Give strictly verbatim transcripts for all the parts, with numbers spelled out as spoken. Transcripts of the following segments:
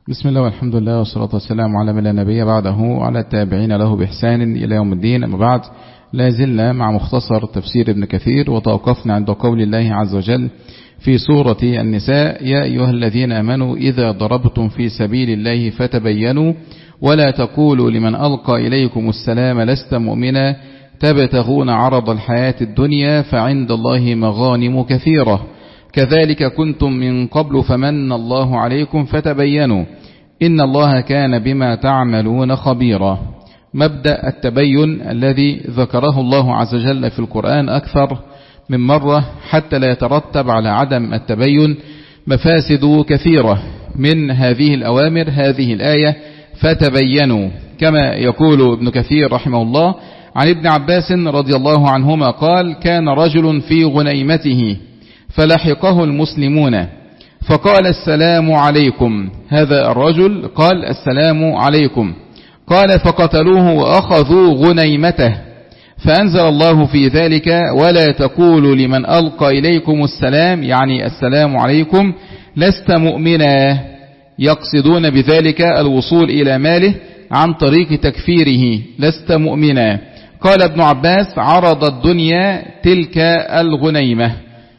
بسم الله والحمد لله والصلاة والسلام على من لا نبي بعده وعلى التابعين له بإحسان إلى يوم الدين. أما بعد، لا زلنا مع مختصر تفسير ابن كثير، وتوقفنا عند قول الله عز وجل في سورة النساء: يا أيها الذين آمنوا إذا ضربتم في سبيل الله فتبينوا ولا تقولوا لمن ألقى إليكم السلام لست مؤمنا تبتغون عرض الحياة الدنيا فعند الله مغانم كثيرة كذلك كنتم من قبل فمن الله عليكم فتبينوا إن الله كان بما تعملون خبيرا. مبدأ التبين الذي ذكره الله عز وجل في القرآن أكثر من مرة حتى لا يترتب على عدم التبين مفاسد كثيرة. من هذه الأوامر هذه الآية فتبينوا، كما يقول ابن كثير رحمه الله عن ابن عباس رضي الله عنهما قال: كان رجل في غنيمته فلحقه المسلمون فقال: السلام عليكم. هذا الرجل قال: السلام عليكم. قال: فقتلوه وأخذوا غنيمته، فأنزل الله في ذلك: ولا تقولوا لمن ألقى إليكم السلام، يعني السلام عليكم، لست مؤمنا، يقصدون بذلك الوصول إلى ماله عن طريق تكفيره، لست مؤمنا. قال ابن عباس: عرض الدنيا تلك الغنيمة،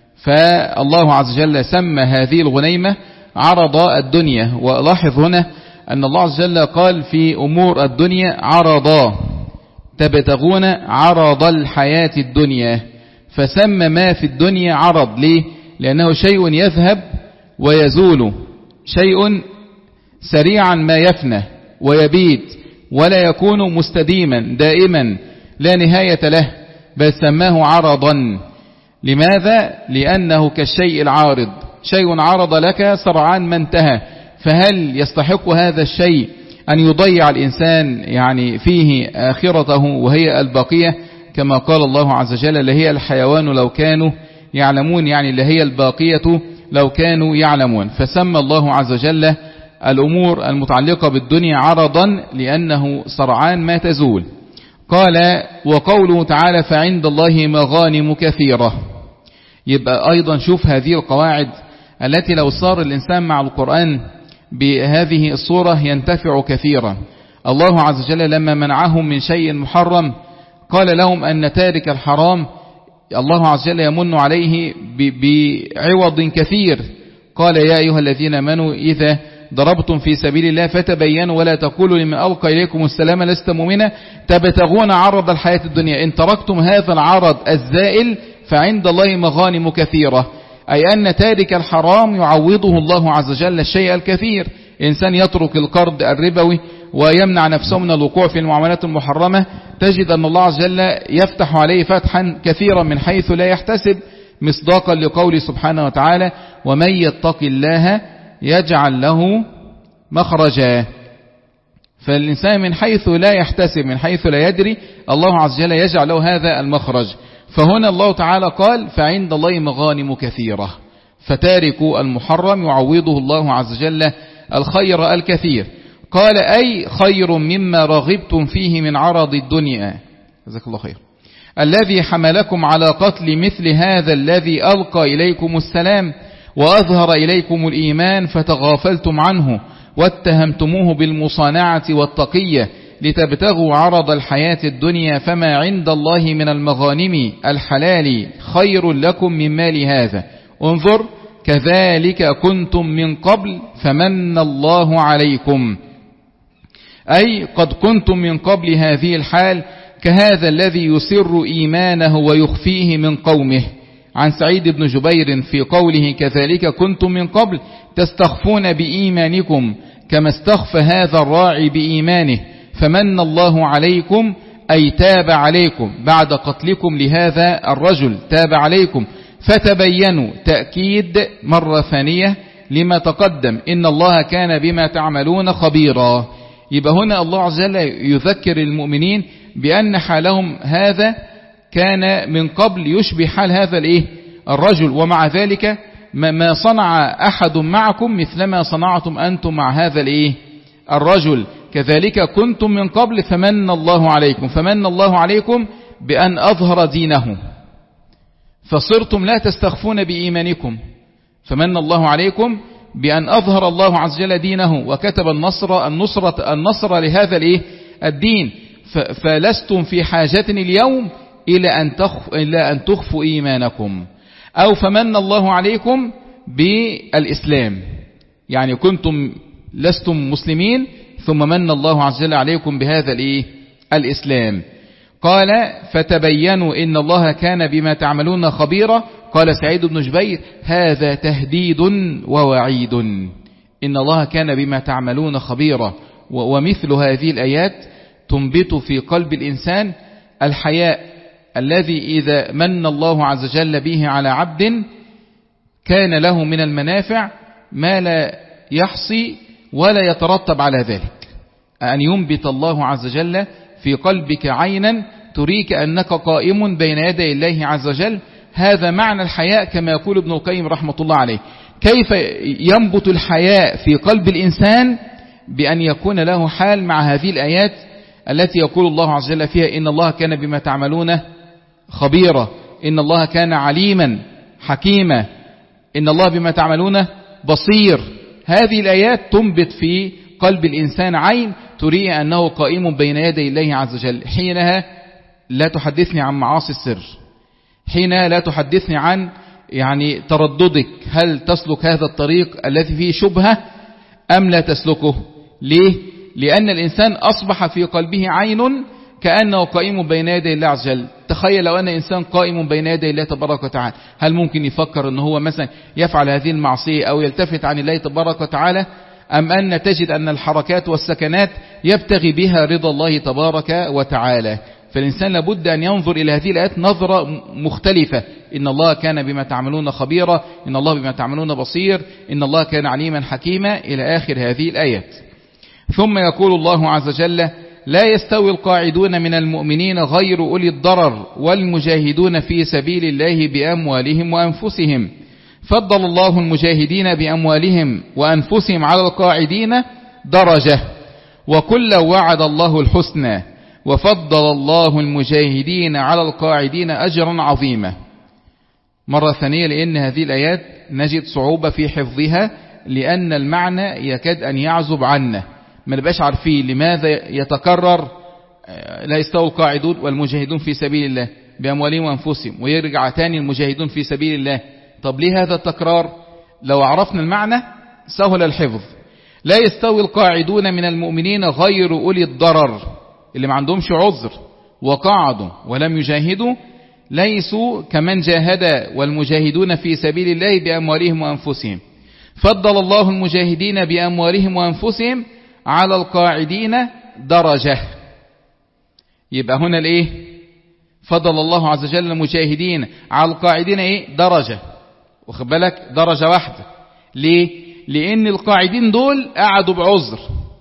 فالله عز وجل سمى هذه الغنيمة عرض الدنيا. ولاحظ هنا أن الله عز وجل قال في أمور الدنيا عرضا، تبتغون عرض الحياة الدنيا، فسمى ما في الدنيا عرض. ليه؟ لأنه شيء يذهب ويزول، شيء سريعا ما يفنى ويبيد ولا يكون مستديما دائما لا نهاية له، بل سماه عرضا. لماذا؟ لأنه كالشيء العارض، شيء عرض لك سرعان ما انتهى، فهل يستحق هذا الشيء أن يضيع الإنسان يعني فيه آخرته وهي الباقية؟ كما قال الله عز وجل: اللي هي الحيوان لو كانوا يعلمون، يعني اللي هي الباقية لو كانوا يعلمون. فسمى الله عز وجل الأمور المتعلقة بالدنيا عرضا لأنه سرعان ما تزول. قال: وقوله تعالى: فعند الله مغانم كثيرة. يبقى أيضا شوف هذه القواعد التي لو صار الإنسان مع القرآن بهذه الصورة ينتفع كثيرا. الله عز وجل لما منعهم من شيء محرم قال لهم أن تارك الحرام الله عز وجل يمن عليه بعوض كثير. قال: يا أيها الذين آمنوا إذا ضربتم في سبيل الله فتبينوا ولا تقولوا لمن ألقى إليكم السلام لست مؤمنا تبتغون عرض الحياة الدنيا. إن تركتم هذا العرض الزائل فعند الله مغانم كثيرة، أي أن تارك الحرام يعوضه الله عز وجل الشيء الكثير. إنسان يترك القرض الربوي ويمنع نفسه من الوقوع في المعاملات المحرمة، تجد أن الله عز وجل يفتح عليه فتحا كثيرا من حيث لا يحتسب، مصداقا لقوله سبحانه وتعالى: ومن يتق الله يجعل له مخرجا. فالإنسان من حيث لا يحتسب، من حيث لا يدري، الله عز وجل يجعل له هذا المخرج. فهنا الله تعالى قال: فعند الله مغانم كثيرة، فتارك المحرم يعوضه الله عز وجل الخير الكثير. قال: أي خير مما رغبتم فيه من عرض الدنيا، جزاك الله خير، الذي حملكم على قتل مثل هذا الذي ألقى إليكم السلام وأظهر إليكم الإيمان فتغافلتم عنه واتهمتموه بالمصانعة والتقية لتبتغوا عرض الحياة الدنيا فما عند الله من المغانم الحلال خير لكم من مال هذا. انظر: كذلك كنتم من قبل فمن الله عليكم، أي قد كنتم من قبل هذه الحال كهذا الذي يسر إيمانه ويخفيه من قومه. عن سعيد بن جبير في قوله: كذلك كنتم من قبل تستخفون بإيمانكم كما استخفى هذا الراعي بإيمانه فمن الله عليكم، أي تاب عليكم بعد قتلكم لهذا الرجل، تاب عليكم. فتبينوا، تأكيد مرة ثانية لما تقدم: إن الله كان بما تعملون خبيرا. يبقى هنا الله عز وجل يذكر المؤمنين بأن حالهم هذا كان من قبل يشبه حال هذا الايه الرجل، ومع ذلك ما صنع أحد معكم مثلما صنعتم أنتم مع هذا الايه الرجل. كذلك كنتم من قبل فمن الله عليكم، فمن الله عليكم بأن أظهر دينه، فصرتم لا تستخفون بإيمانكم. فمن الله عليكم بأن أظهر الله عز وجل دينه وكتب النصر النصرة النصر لهذا الإيه الدين، فلستم في حاجة اليوم إلى أن تخف إلى أن تخفوا إيمانكم، أو فمن الله عليكم بالإسلام، يعني كنتم لستم مسلمين ثم من الله عز وجل عليكم بهذا الإيه الإسلام. قال فتبينوا إن الله كان بما تعملون خبيرا. قال سعيد بن جبير هذا تهديد ووعيد، إن الله كان بما تعملون خبيرا. ومثل هذه الآيات تنبت في قلب الإنسان الحياء الذي إذا من الله عز وجل به على عبد كان له من المنافع ما لا يحصي ولا يترتب على ذلك، أن ينبت الله عز وجل في قلبك عينا تريك أنك قائم بين يدي الله عز وجل. هذا معنى الحياء كما يقول ابن القيم رحمة الله عليه. كيف ينبت الحياء في قلب الإنسان؟ بأن يكون له حال مع هذه الآيات التي يقول الله عز وجل فيها إن الله كان بما تعملون خبيرا، إن الله كان عليما حكيما، إن الله بما تعملون بصير. هذه الآيات تنبت في قلب الإنسان عين تري أنه قائم بين يدي الله عز وجل. حينها لا تحدثني عن معاصي السر، حينها لا تحدثني عن يعني ترددك هل تسلك هذا الطريق الذي فيه شبهة أم لا تسلكه. ليه؟ لأن الإنسان أصبح في قلبه عين كأنه قائم بين يدي الله عز وجل. تخيل لو أن إنسان قائم بين يدي الله تبارك وتعالى، هل ممكن يفكر أنه هو مثلا يفعل هذه المعصية أو يلتفت عن الله تبارك وتعالى، أم أن تجد أن الحركات والسكنات يبتغي بها رضا الله تبارك وتعالى؟ فالإنسان لابد أن ينظر إلى هذه الآيات نظرة مختلفة. إن الله كان بما تعملون خبيرا، إن الله بما تعملون بصير، إن الله كان عليما حكيما، إلى آخر هذه الآيات. ثم يقول الله عز وجل لا يستوي القاعدون من المؤمنين غير أولي الضرر والمجاهدون في سبيل الله بأموالهم وأنفسهم، فضل الله المجاهدين بأموالهم وأنفسهم على القاعدين درجة، وكل وعد الله الحسنى، وفضل الله المجاهدين على القاعدين أجرا عظيما. مرة ثانية، لأن هذه الآيات نجد صعوبة في حفظها، لأن المعنى يكاد أن يعزب عنا، ما نبقاش عارفين لماذا يتكرر لا يستوي القاعدون والمجاهدون في سبيل الله بأموالهم وأنفسهم، ويرجع تاني المجاهدون في سبيل الله. طب ليه هذا التكرار؟ لو عرفنا المعنى سهل الحفظ. لا يستوي القاعدون من المؤمنين غير أولي الضرر، اللي ما عندهمش عذر وقعدوا ولم يجاهدوا ليسوا كمن جاهد والمجاهدون في سبيل الله بأموالهم وأنفسهم. فضل الله المجاهدين بأموالهم وأنفسهم على القاعدين درجة. يبقى هنا الايه؟ فضل الله عز وجل المجاهدين على القاعدين ايه؟ درجة. واخد بالك؟ درجة واحدة. ليه؟ لأن القاعدين دول قعدوا بعذر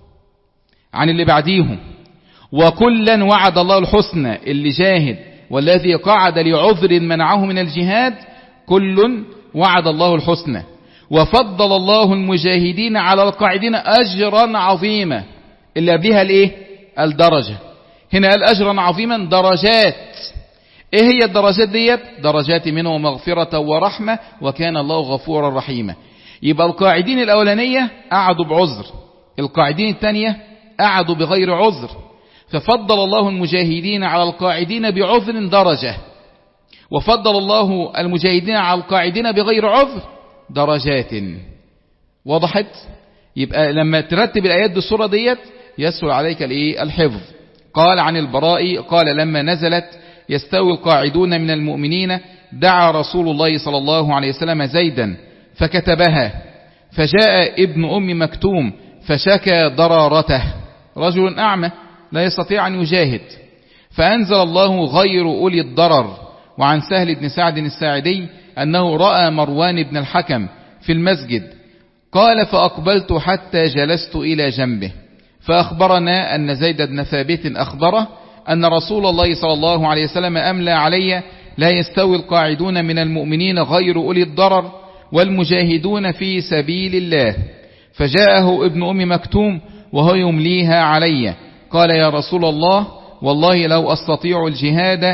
عن اللي بعديهم، وكلا وعد الله الحسنى. اللي جاهد والذي قعد لعذر منعه من الجهاد كل وعد الله الحسنى. وفضل الله المجاهدين على القاعدين أجرا عظيما. اللي قبلها الايه؟ الدرجة. هنا قال أجرا عظيما درجات. ايه هي الدرجات ديت؟ درجات منه ومغفرة ورحمة وكان الله غفورا رحيما. يبقى القاعدين الأولانية قعدوا بعذر، القاعدين الثانية قعدوا بغير عذر، ففضل الله المجاهدين على القاعدين بعذر درجة، وفضل الله المجاهدين على القاعدين بغير عذر درجات. وضحت؟ يبقى لما ترتب الآيات بالصورة ديت يسهل عليك الايه؟ الحفظ. قال عن البراء قال لما نزلت يستوي القاعدون من المؤمنين دعا رسول الله صلى الله عليه وسلم زيدا فكتبها، فجاء ابن أم مكتوم فشكى ضرارته، رجل أعمى لا يستطيع أن يجاهد، فأنزل الله غير أولي الضرر. وعن سهل بن سعد الساعدي أنه رأى مروان بن الحكم في المسجد، قال فأقبلت حتى جلست إلى جنبه، فأخبرنا أن زيد بن ثابت أخبره أن رسول الله صلى الله عليه وسلم أملى علي لا يستوي القاعدون من المؤمنين غير أولي الضرر والمجاهدون في سبيل الله. فجاءه ابن أم مكتوم وهو يمليها علي، قال يا رسول الله والله لو أستطيع الجهاد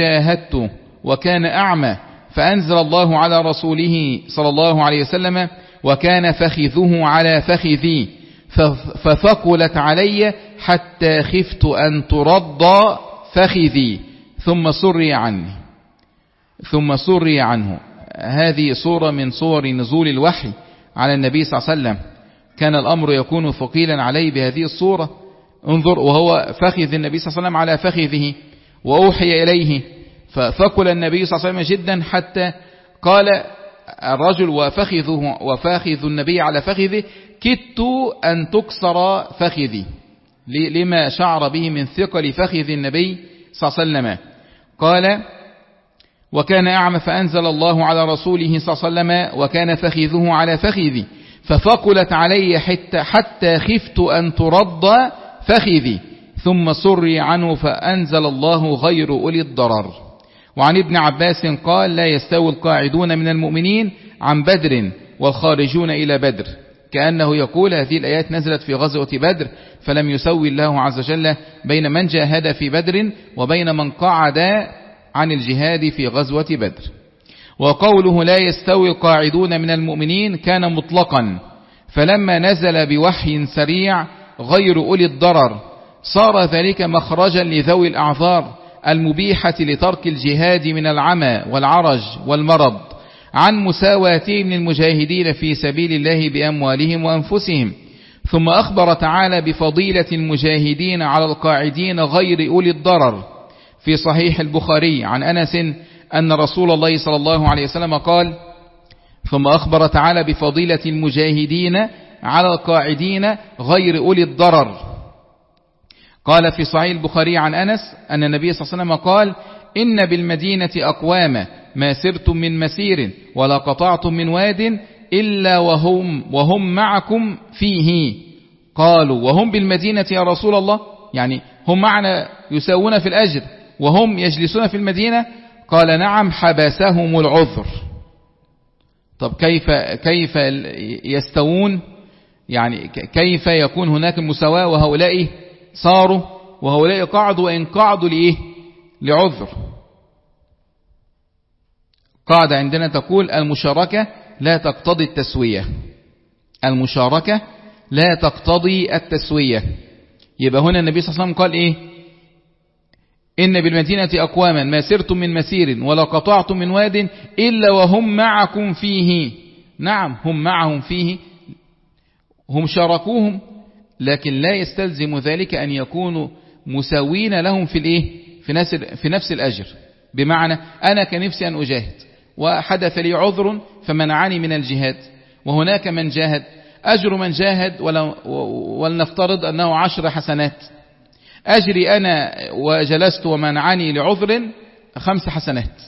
لجاهدت، وكان أعمى، فأنزل الله على رسوله صلى الله عليه وسلم وكان فخذه على فخذي فثقلت علي حتى خفت أن ترد فخذي ثم سري عني ثم سري عنه. هذه صورة من صور نزول الوحي على النبي صلى الله عليه وسلم. كان الأمر يكون ثقيلا عليه بهذه الصورة. انظر، وهو فخذ النبي صلى الله عليه وسلم على فخذه وأوحي إليه، فثقل النبي صلى الله عليه وسلم جدا حتى قال الرجل وفخذه وفاخذ النبي على فخذه كدت أن تكسر فخذي، لما شعر به من ثقل فخذ النبي صلى الله عليه وسلم. قال وكان أعمى فأنزل الله على رسوله صلى الله عليه وسلم وكان فخذه على فخذي فثقلت علي حتى, حتى خفت أن ترد فخذي ثم سري عنه فأنزل الله غير أولي الضرر. وعن ابن عباس قال لا يستوي القاعدون من المؤمنين عن بدر والخارجون إلى بدر، كأنه يقول هذه الآيات نزلت في غزوة بدر فلم يسوي الله عز وجل بين من جاهد في بدر وبين من قعد عن الجهاد في غزوة بدر. وقوله لا يستوي القاعدون من المؤمنين كان مطلقا، فلما نزل بوحي سريع غير أولي الضرر صار ذلك مخرجا لذوي الأعذار المبيحة لترك الجهاد من العمى والعرج والمرض عن مساواتهم للمجاهدين في سبيل الله بأموالهم وأنفسهم. ثم أخبر تعالى بفضيلة المجاهدين على القاعدين غير أولي الضرر في صحيح البخاري عن أنس أن رسول الله صلى الله عليه وسلم قال ثم أخبر تعالى بفضيلة المجاهدين على القاعدين غير أولي الضرر. قال في صحيح البخاري عن أنس أن النبي صلى الله عليه وسلم قال إن بالمدينة أقواما ما سرتم من مسير ولا قطعتم من واد إلا وهم, وهم معكم فيه. قالوا وهم بالمدينة يا رسول الله، يعني هم معنا يساوون في الأجر وهم يجلسون في المدينة؟ قال نعم حبسهم العذر. طب كيف كيف يستوون؟ يعني كيف يكون هناك مساواة وهؤلاء صاروا وهؤلاء قعدوا، وإن قعدوا لإيه؟ لعذر. قاعدة عندنا تقول المشاركة لا تقتضي التسوية، المشاركة لا تقتضي التسوية. يبقى هنا النبي صلى الله عليه وسلم قال إيه؟ إن بالمدينة أقواما ما سرتم من مسير ولا قطعتم من واد إلا وهم معكم فيه. نعم هم معهم فيه، هم شاركوهم، لكن لا يستلزم ذلك أن يكونوا مساوين لهم في الإيه؟ في نفس في نفس الأجر. بمعنى أنا كنفسي أن أجاهد وحدث لي عذر فمنعني من الجهاد، وهناك من جاهد أجر من جاهد ولنفترض أنه عشر حسنات، أجري أنا وجلست ومنعني لعذر خمس حسنات.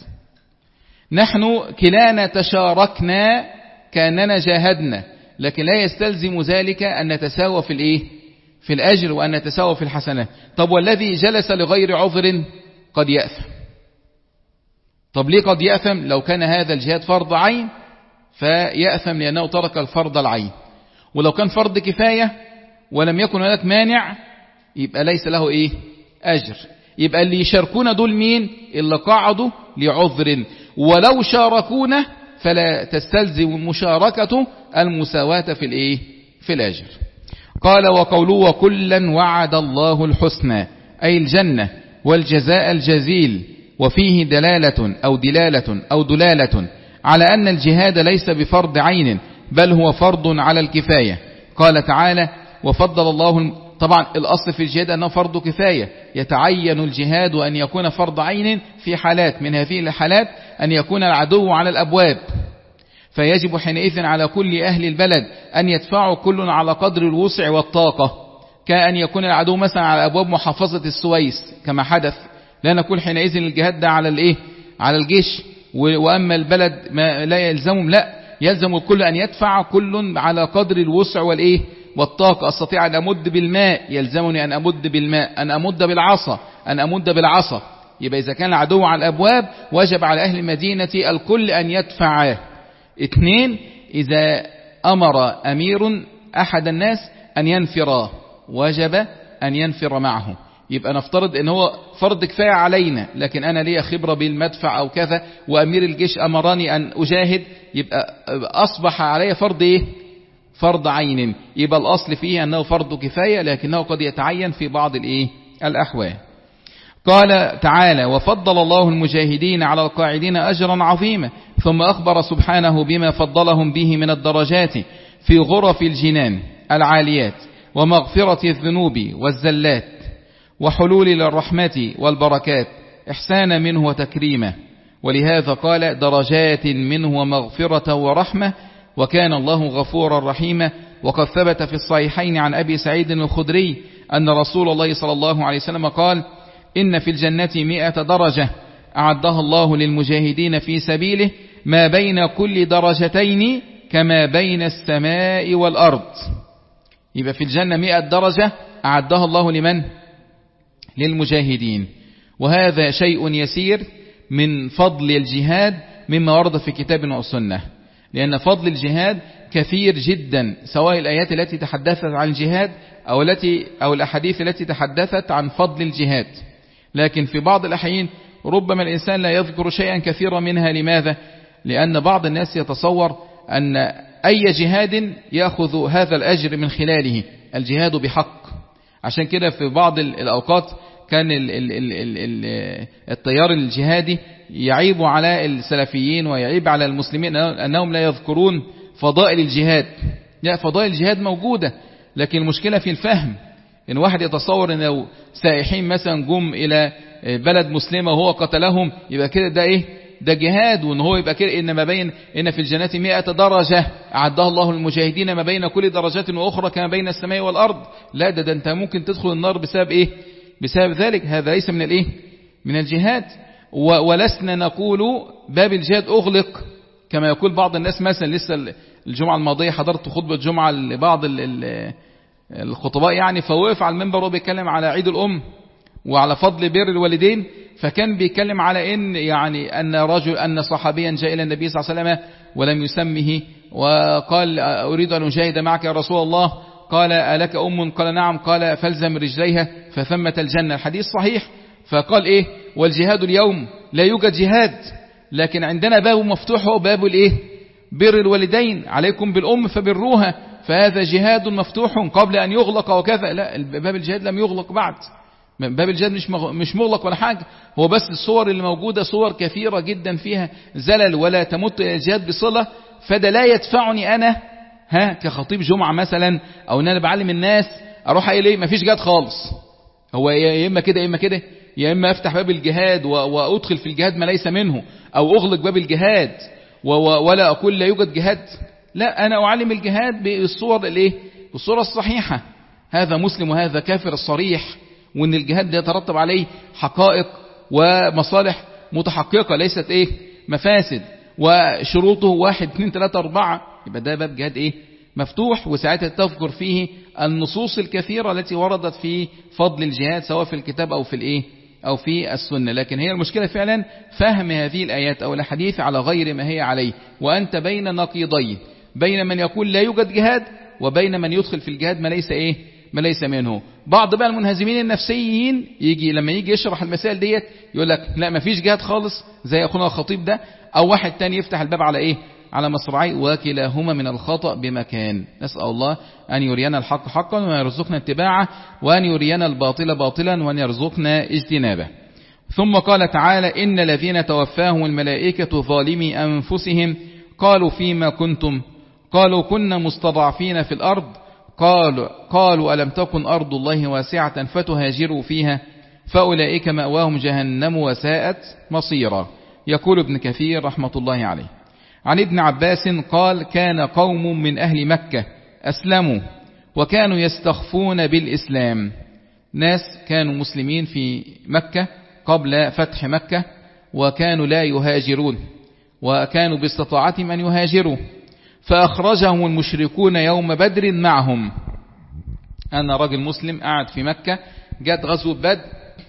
نحن كلانا تشاركنا كأننا جاهدنا، لكن لا يستلزم ذلك أن نتساوى في الإيه؟ في الأجر وأن نتساوى في الحسنات. طب والذي جلس لغير عذر قد يأثم. طب ليه قد يأثم؟ لو كان هذا الجهاد فرض عين فيأثم لأنه ترك الفرض العين، ولو كان فرض كفاية ولم يكن هناك مانع يبقى ليس له إيه؟ أجر. يبقى اللي يشاركون دول مين؟ اللي قعدوا لعذر، ولو شاركونا فلا تستلزم مشاركة المساواة في الإيه؟ في الأجر. قال وقوله وكلا وعد الله الحسنى أي الجنة والجزاء الجزيل، وفيه دلالة أو دلالة أو دلالة على أن الجهاد ليس بفرض عين بل هو فرض على الكفاية. قال تعالى وفضل الله، طبعا الأصل في الجهاد أنه فرض كفاية، يتعين الجهاد أن يكون فرض عين في حالات، من هذه الحالات أن يكون العدو على الأبواب، فيجب حينئذ على كل أهل البلد أن يدفعوا كل على قدر الوسع والطاقة، كأن يكون العدو مثلا على أبواب محافظة السويس كما حدث، لا نقول حينئذ الجهاد ده على الإيه؟ على الجيش، وأما البلد ما لا يلزمهم، لا يلزم الكل أن يدفع كل على قدر الوسع والإيه؟ والطاقة. أستطيع أن أمد بالماء، يلزمني أن أمد بالماء، أن أمد بالعصا، أن أمد بالعصا. يبقى إذا كان العدو على الأبواب وجب على أهل المدينة الكل أن يدفع. اثنين، إذا أمر أمير أحد الناس أن ينفر وجب أن ينفر معه. يبقى نفترض ان هو فرض كفاية علينا، لكن انا لي خبرة بالمدفع او كذا وامير الجيش امرني ان اجاهد، يبقى اصبح علي فرض ايه؟ فرض عين. يبقى الاصل فيه انه فرض كفاية، لكنه قد يتعين في بعض الايه الاحوال. قال تعالى: وفضل الله المجاهدين على القاعدين أجرا عظيما. ثم أخبر سبحانه بما فضلهم به من الدرجات في غرف الجنان العاليات، ومغفرة الذنوب والزلات، وحلول الرحمة والبركات إحسانا منه وتكريما. ولهذا قال: درجات منه ومغفرة ورحمة، وكان الله غفورا رحيما. وقد ثبت في الصحيحين عن أبي سعيد الخدري أن رسول الله صلى الله عليه وسلم قال: إن في الجنة مئة درجة أعدها الله للمجاهدين في سبيله، ما بين كل درجتين كما بين السماء والأرض. يبقى في الجنة مئة درجة أعدها الله لمن؟ للمجاهدين. وهذا شيء يسير من فضل الجهاد مما ورد في كتاب والسنة، لأن فضل الجهاد كثير جدا، سواء الآيات التي تحدثت عن الجهاد أو التي أو الأحاديث التي تحدثت عن فضل الجهاد. لكن في بعض الأحيان ربما الإنسان لا يذكر شيئا كثيرا منها. لماذا؟ لأن بعض الناس يتصور أن أي جهاد يأخذ هذا الأجر من خلاله، الجهاد بحق. عشان كده في بعض الأوقات كان ال ال ال ال ال التيار الجهادي يعيب على السلفيين ويعيب على المسلمين أنهم لا يذكرون فضائل الجهاد. لا، فضائل الجهاد موجودة، لكن المشكلة في الفهم. إن واحد يتصور أن لو سائحين مثلا جم إلى بلد مسلمة وهو قتلهم يبقى كده ده إيه؟ ده جهاد. وإن هو يبقى كده إن ما بين إن في الجنة مئة درجة أعدها الله للمجاهدين، ما بين كل درجات وأخرى كما بين السماء والأرض. لا، ده, ده أنت ممكن تدخل النار بسبب إيه؟ بسبب ذلك. هذا ليس من الإيه؟ من الجهاد. ولسنا نقول باب الجهاد أغلق كما يقول بعض الناس. مثلا لسه الجمعة الماضية حضرت خطبة جمعة لبعض الخطباء يعني، فوقف على المنبر وبيتكلم على عيد الأم وعلى فضل بر الوالدين، فكان بيتكلم على ان يعني ان رجل ان صحابيا جاء الى النبي صلى الله عليه وسلم ولم يسمه وقال: اريد ان اجاهد معك يا رسول الله. قال: الك ام؟ قال: نعم. قال: فالزم رجليها فثمة الجنة. الحديث صحيح. فقال ايه؟ والجهاد اليوم لا يوجد جهاد، لكن عندنا باب مفتوح، هو باب الايه؟ بر الوالدين. عليكم بالام فبروها، فهذا جهاد مفتوح قبل ان يغلق وكذا. لا، باب الجهاد لم يغلق بعد. باب الجهاد مش مش مغلق ولا حاجة، هو بس الصور اللي موجودة صور كثيرة جدا فيها زلل ولا تمت الجهاد بصلة. فده لا يدفعني أنا ها كخطيب جمعة مثلا أو أن أنا بعلم الناس أروح أقول إيه؟ مفيش جهاد خالص. هو يا إما كده يا إما كده، يا إما أفتح باب الجهاد وأدخل في الجهاد ما ليس منه، أو أغلق باب الجهاد ولا أقول لا يوجد جهاد. لا، أنا أعلم الجهاد بالصور الإيه؟ بالصورة الصحيحة. هذا مسلم وهذا كافر الصريح، وان الجهاد يترتب عليه حقائق ومصالح متحققة ليست ايه؟ مفاسد. وشروطه واحد اثنين ثلاثة اربعة. يبقى ده باب جهاد ايه؟ مفتوح. وساعتها تذكر فيه النصوص الكثيرة التي وردت في فضل الجهاد سواء في الكتاب او في الايه؟ او في السنة. لكن هي المشكلة فعلا فهم هذه الايات او الحديث على غير ما هي عليه، وانت بين نقيضين، بين من يقول لا يوجد جهاد وبين من يدخل في الجهاد ما ليس ايه؟ ما ليس منه. بعض بقى المنهزمين النفسيين يجي لما يجي يشرح المسائل ديت يقول لك لا ما فيش جهاد خالص زي اخونا الخطيب ده، او واحد تاني يفتح الباب على ايه؟ على مصراعي. وكلاهما من الخطأ بمكان. نسأل الله أن يرينا الحق حقا ويرزقنا اتباعه، وأن يرينا الباطل باطلا وأن يرزقنا اجتنابه. ثم قال تعالى: إن الذين توفاهم الملائكة ظالمي أنفسهم قالوا فيما كنتم؟ قالوا كنا مستضعفين في الأرض. قالوا, قالوا ألم تكن أرض الله واسعة فتهاجروا فيها فأولئك مأواهم جهنم وساءت مصيرا. يقول ابن كثير رحمة الله عليه عن ابن عباس قال: كان قوم من أهل مكة أسلموا وكانوا يستخفون بالإسلام. ناس كانوا مسلمين في مكة قبل فتح مكة وكانوا لا يهاجرون، وكانوا باستطاعتهم أن يهاجروا، فأخرجهم المشركون يوم بدر معهم. أنا راجل مسلم قاعد في مكة، جات غزوة بدر،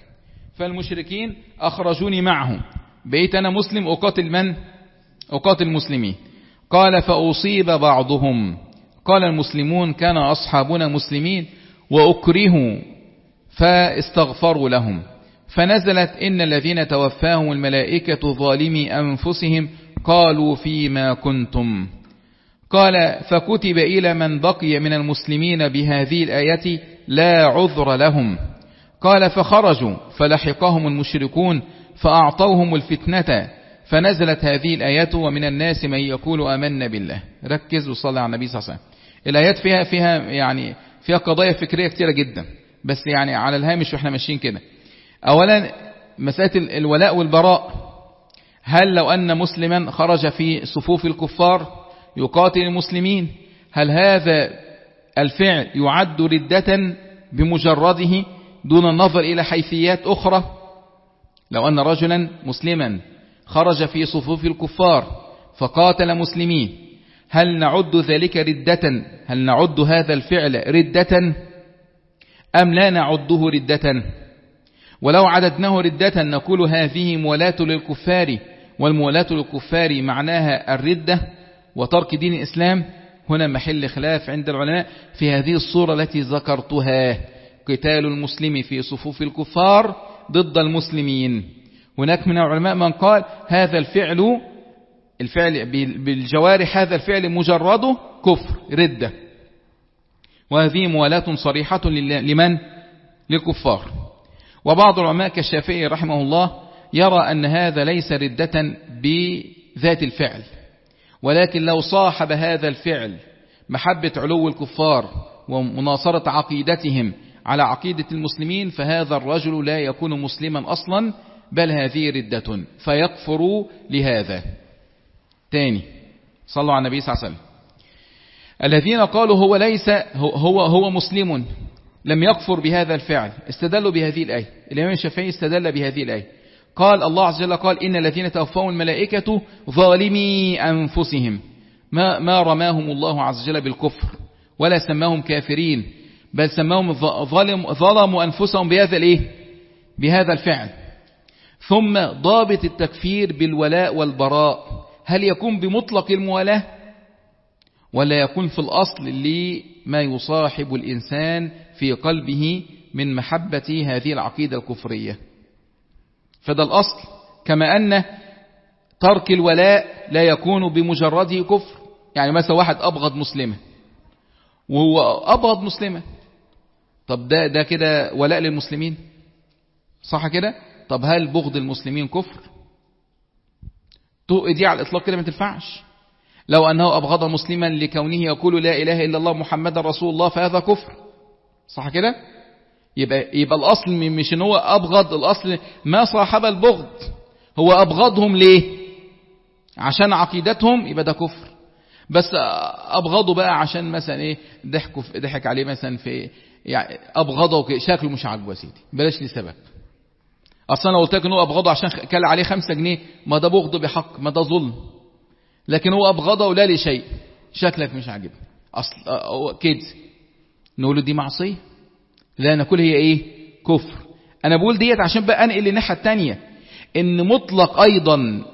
فالمشركين أخرجوني معهم، بقيت أنا مسلم أقاتل من؟ أقاتل المسلمين. قال: فأصيب بعضهم. قال المسلمون: كان أصحابنا مسلمين وأكرهوا فاستغفروا لهم، فنزلت إن الذين توفاهم الملائكة ظالمي أنفسهم قالوا فيما كنتم. قال فكتب إلى من بقي من المسلمين بهذه الآية لا عذر لهم. قال فخرجوا فلحقهم المشركون فأعطوهم الفتنة فنزلت هذه الآيات ومن الناس من يقول آمنا بالله. ركز وصلي على النبي صلى الله عليه وسلم. الآيات فيها فيها يعني فيها قضايا فكرية كتيرة جدا، بس يعني على الهامش واحنا ماشيين كده. أولا مسألة الولاء والبراء، هل لو أن مسلما خرج في صفوف الكفار يقاتل المسلمين هل هذا الفعل يعد ردة بمجرده دون النظر إلى حيثيات أخرى؟ لو أن رجلا مسلما خرج في صفوف الكفار فقاتل مسلمين هل نعد ذلك ردة؟ هل نعد هذا الفعل ردة أم لا نعده ردة؟ ولو عددناه ردة نقول هذه موالاة للكفار، والموالاة للكفار معناها الردة وترك دين الإسلام. هنا محل خلاف عند العلماء في هذه الصورة التي ذكرتها، قتال المسلم في صفوف الكفار ضد المسلمين. هناك من العلماء من قال هذا الفعل الفعل بالجوارح، هذا الفعل مجرده كفر ردة، وهذه موالاة صريحة لمن؟ للكفار. وبعض العلماء كالشافعي رحمه الله يرى أن هذا ليس ردة بذات الفعل، ولكن لو صاحب هذا الفعل محبة علو الكفار ومناصرة عقيدتهم على عقيدة المسلمين فهذا الرجل لا يكون مسلما أصلا، بل هذه ردة فيكفر لهذا. تاني صلوا على النبي صلى الله عليه وسلم. الذين قالوا هو ليس هو هو مسلم لم يكفر بهذا الفعل استدلوا بهذه الآية. الإمام الشافعي استدل بهذه الآية، قال الله عز وجل قال إن الذين توفاهم الملائكة ظالمي أنفسهم، ما, ما رماهم الله عز وجل بالكفر ولا سماهم كافرين، بل سماهم ظلم ظلموا أنفسهم بهذا الإيه؟ بهذا الفعل. ثم ضابط التكفير بالولاء والبراء هل يكون بمطلق الموالاة ولا يكون في الأصل لما يصاحب الإنسان في قلبه من محبة هذه العقيدة الكفرية؟ فده الأصل، كما أن ترك الولاء لا يكون بمجرده كفر. يعني مثلا واحد أبغض مسلمة وهو أبغض مسلمة، طب ده ده كده ولاء للمسلمين صح كده؟ طب هل بغض المسلمين كفر؟ دي على الإطلاق كده ما تنفعش. لو أنه أبغض مسلما لكونه يقول لا إله إلا الله محمد رسول الله فهذا كفر صح كده؟ يبقى, يبقى الأصل مش إن هو أبغض، الأصل ما صاحب البغض، هو أبغضهم ليه؟ عشان عقيدتهم، يبقى ده كفر. بس أبغضه بقى عشان مثلا إيه ضحكوا ضحك عليه مثلا في يعني أبغضه شكله مش عاجبه يا سيدي، بلاش لي سبب. أصلا لو قلت لك إن هو أبغضه عشان كل عليه خمسة جنيه ما ده بغض بحق، ما ده ظلم. لكن هو أبغضه لا لشيء، شكلك مش عاجبه أصل كده، نقول دي معصية؟ لا، نقول هي إيه؟ كفر. أنا بقول ديت عشان بقى أنقل للناحية التانية إن مطلق أيضا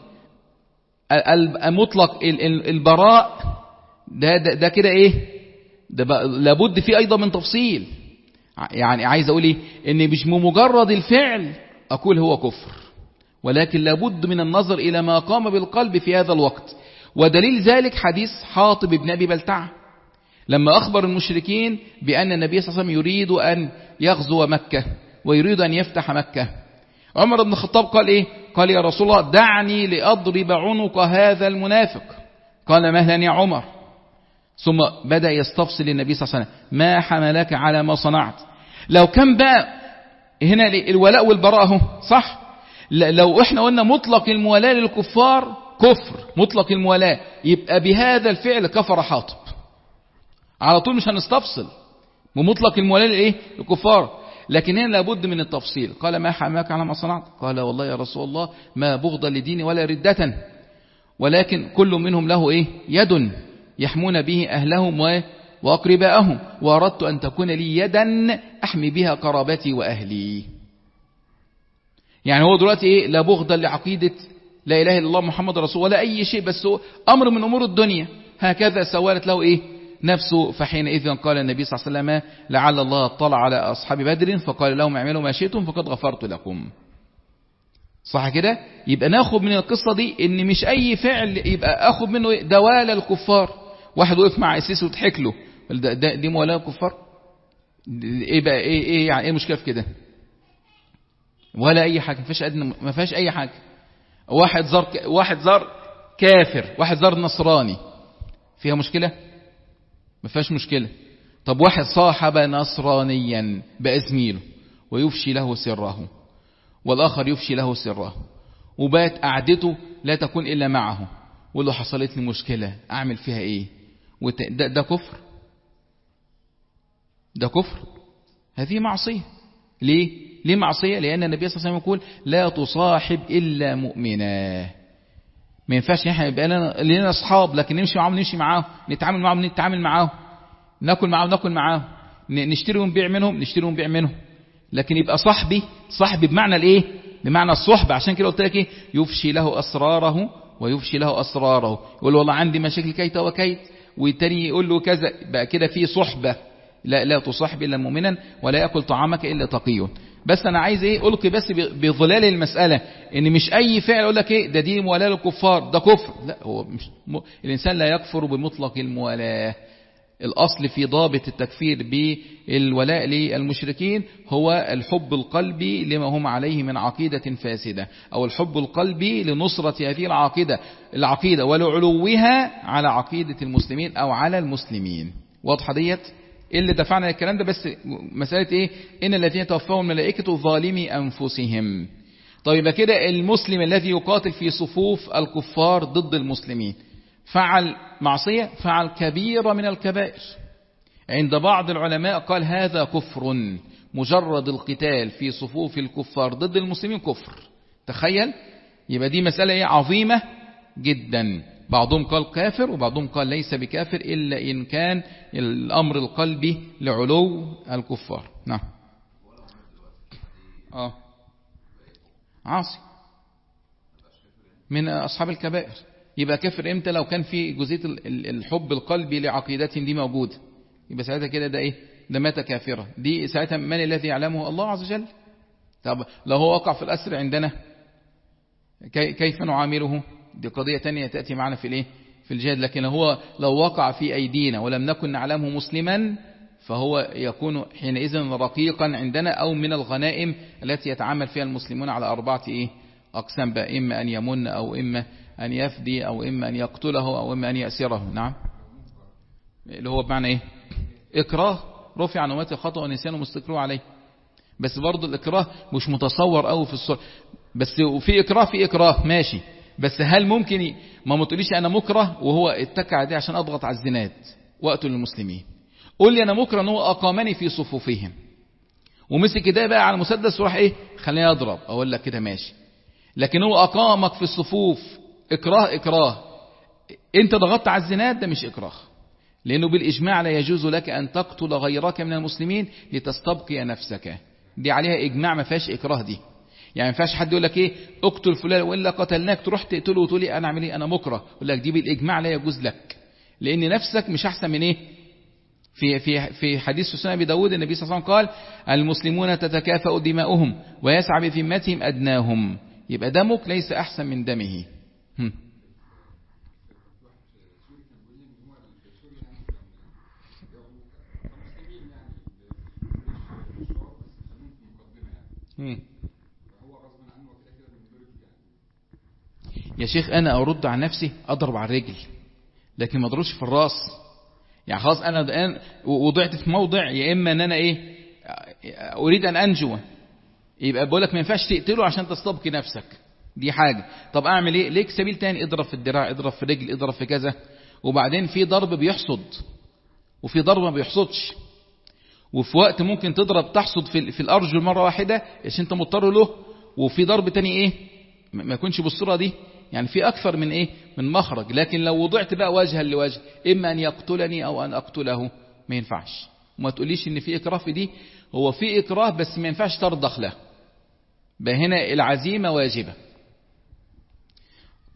مطلق البراء ده ده, ده كده إيه؟ ده لابد فيه أيضا من تفصيل. يعني عايز أقول إيه؟ إن مش بمجرد الفعل أقول هو كفر، ولكن لابد من النظر إلى ما قام بالقلب في هذا الوقت. ودليل ذلك حديث حاطب بن أبي بلتعة لما أخبر المشركين بأن النبي صلى الله عليه وسلم يريد أن يغزو مكة ويريد أن يفتح مكة. عمر بن الخطاب قال إيه؟ قال يا رسول الله دعني لأضرب عنق هذا المنافق. قال مهلا يا عمر. ثم بدأ يستفصل النبي صلى الله عليه وسلم ما حملك على ما صنعت. لو كان بقى هنا الولاء والبراء اهو صح، لو احنا قلنا مطلق الموالاة للكفار كفر، مطلق الموالاة يبقى بهذا الفعل كفر حاطب على طول، مش هنستفصل ومطلق الموالاة لإيه؟ الكفار. لكن هنا لابد من التفصيل. قال ما حماك على ما صنعت؟ قال والله يا رسول الله ما بغضا لديني ولا ردة، ولكن كل منهم له إيه؟ يد يحمون به أهلهم وأقرباءهم، وأردت أن تكون لي يدا أحمي بها قرابتي وأهلي. يعني هو دلوقتي إيه؟ لا بغضا لعقيدة لا إله إلا الله محمد رسول ولا أي شيء، بس هو أمر من أمور الدنيا هكذا سوالت له إيه؟ نفسه. فحينئذ قال النبي صلى الله عليه وسلم لعل الله اطلع على أصحاب بدر فقال لهم اعملوا ما شئتم فقد غفرت لكم. صح كده؟ يبقى ناخد من القصة دي ان مش اي فعل يبقى اخد منه دوالة الكفار. واحد وقف مع السيسي وضحك له، ده ده دي موالاه الكفار؟ ايه بقى ايه ايه يعني ايه المشكله في كده؟ ولا اي حاجه، ما فيش ادنى، ما فيهاش اي حاجه. واحد زار واحد زار كافر، واحد زار نصراني، فيها مشكله؟ ما فيهاش مشكله. طب واحد صاحب نصرانيا بقى زميله ويفشي له سره، والاخر يفشي له سره، وبات قعدته لا تكون الا معه، ولو حصلت لي مشكله اعمل فيها ايه؟ ده, ده كفر، ده كفر، هذه معصيه. ليه؟ ليه معصيه؟ لان النبي صلى الله عليه وسلم يقول لا تصاحب الا مؤمنا. ما ينفعش احنا يبقى لنا لنا اصحاب لكن نمشي معاهم نمشي معاهم، نتعامل معاهم نتعامل معاهم، ناكل معاهم ناكل معاهم، نشتري ونبيع منهم نشتري ونبيع منهم، لكن يبقى صاحبي صاحبي بمعنى الايه؟ بمعنى الصحبه. عشان كده قلت لك ايه؟ يفشي له اسراره ويفشي له اسراره، يقول والله عندي مشاكل كيت وكيت، والتاني يقول له كذا، بقى كده في صحبه. لا لا تصاحب الا مؤمنا ولا ياكل طعامك الا تقي. بس انا عايز ايه؟ القي بس بظلال المساله ان مش اي فعل اقول لك ايه ده دي موالاه للكفار ده كفر. لا، هو مش م... الانسان لا يكفر بمطلق الموالاه. الأصل في ضابط التكفير بالولاء للمشركين هو الحب القلبي لما هم عليه من عقيدة فاسدة، أو الحب القلبي لنصرة هذه العقيدة العقيدة ولعلوها على عقيدة المسلمين أو على المسلمين. واضحة ديت؟ إيه اللي دفعنا الكلام ده؟ بس مسألة إيه؟ إن الذين توفاهم الملائكة ظالمي أنفسهم. طيب كده المسلم الذي يقاتل في صفوف الكفار ضد المسلمين فعل معصية، فعل كبيرة من الكبائر. عند بعض العلماء قال هذا كفر، مجرد القتال في صفوف الكفار ضد المسلمين كفر. تخيل، يبقى دي مسألة ايه؟ عظيمة جدا. بعضهم قال كافر وبعضهم قال ليس بكافر إلا إن كان الأمر القلبي لعلو الكفار. نعم. آه. عاصي من أصحاب الكبائر. يبقى كفر امتى؟ لو كان في جزئيه الحب القلبي لعقيدتهم دي موجوده، يبقى ساعتها كده ده ايه؟ ده مات كافرا. دي ساعتها من الذي يعلمه؟ الله عز وجل. طب لو هو وقع في الاسر عندنا كيف نعامله؟ دي قضيه ثانيه تاتي معنا في الايه؟ في الجهاد. لكن هو لو وقع في ايدينا ولم نكن نعلمه مسلما فهو يكون حينئذ رقيقا عندنا، او من الغنائم التي يتعامل فيها المسلمون على اربعه ايه؟ اقسام بقى، اما ان يمن او اما أن يفدي أو إما أن يقتله أو إما أن يأسره. نعم، اللي هو بمعنى إيه؟ إكراه، رفع عن أمتي الخطأ والنسيان ومستكروه عليه. بس برضو الإكراه مش متصور أوي في الصورة، بس وفي إكراه في إكراه ماشي، بس هل ممكن ي... ما متقوليش أنا مكره وهو اتكع دي عشان أضغط على الزناد وقتل المسلمين. قول لي أنا مكره أنه أقامني في صفوفهم ومسك ده بقى على المسدس وراح إيه؟ خليني أضرب، أقول لك كده ماشي. لكن هو أقامك في الصفوف إكراه إكراه، أنت ضغطت على الزناد، ده مش إكراه، لأنه بالإجماع لا يجوز لك أن تقتل غيرك من المسلمين لتستبقي نفسك. دي عليها إجماع، ما فيهاش إكراه دي. يعني ما فيهاش حد يقول لك إيه اقتل فلان وإلا قتلناك تروح تقتله وتقول لي أنا أعمل إيه؟ أنا مكره. يقول لك دي بالإجماع لا يجوز لك، لأن نفسك مش أحسن من إيه؟ في في في حديث سنن أبي داود النبي صلى الله عليه وسلم قال المسلمون تتكافأ دماؤهم ويسعى بذمتهم أدناهم. يبقى دمك ليس أحسن من دمه. هم. هم. يا شيخ أنا أرد عن نفسي أضرب على الرجل لكن ما أضربش في الراس. يعني خلاص أنا الآن وضعت في موضع يا إما أن أنا إيه أريد أن أنجو، يبقى بقول لك ما ينفعش تقتله عشان تستبقي نفسك، دي حاجة. طب أعمل إيه؟ ليك سبيل تاني، اضرب في الدراع، اضرب في الرجل، اضرب في كذا. وبعدين في ضرب بيحصد وفي ضرب ما بيحصدش، وفي وقت ممكن تضرب تحصد في في الأرجل مرة واحدة عشان أنت مضطر له، وفي ضرب تاني إيه ما يكونش بالصورة دي. يعني في أكثر من إيه من مخرج. لكن لو وضعت بقى وجها لوجه، إما أن يقتلني أو أن أقتله، ما ينفعش. وما تقوليش إن في إكراه في دي، هو في إكراه بس ما ينفعش ترضخ له. بقى هنا العزيمة واجبة.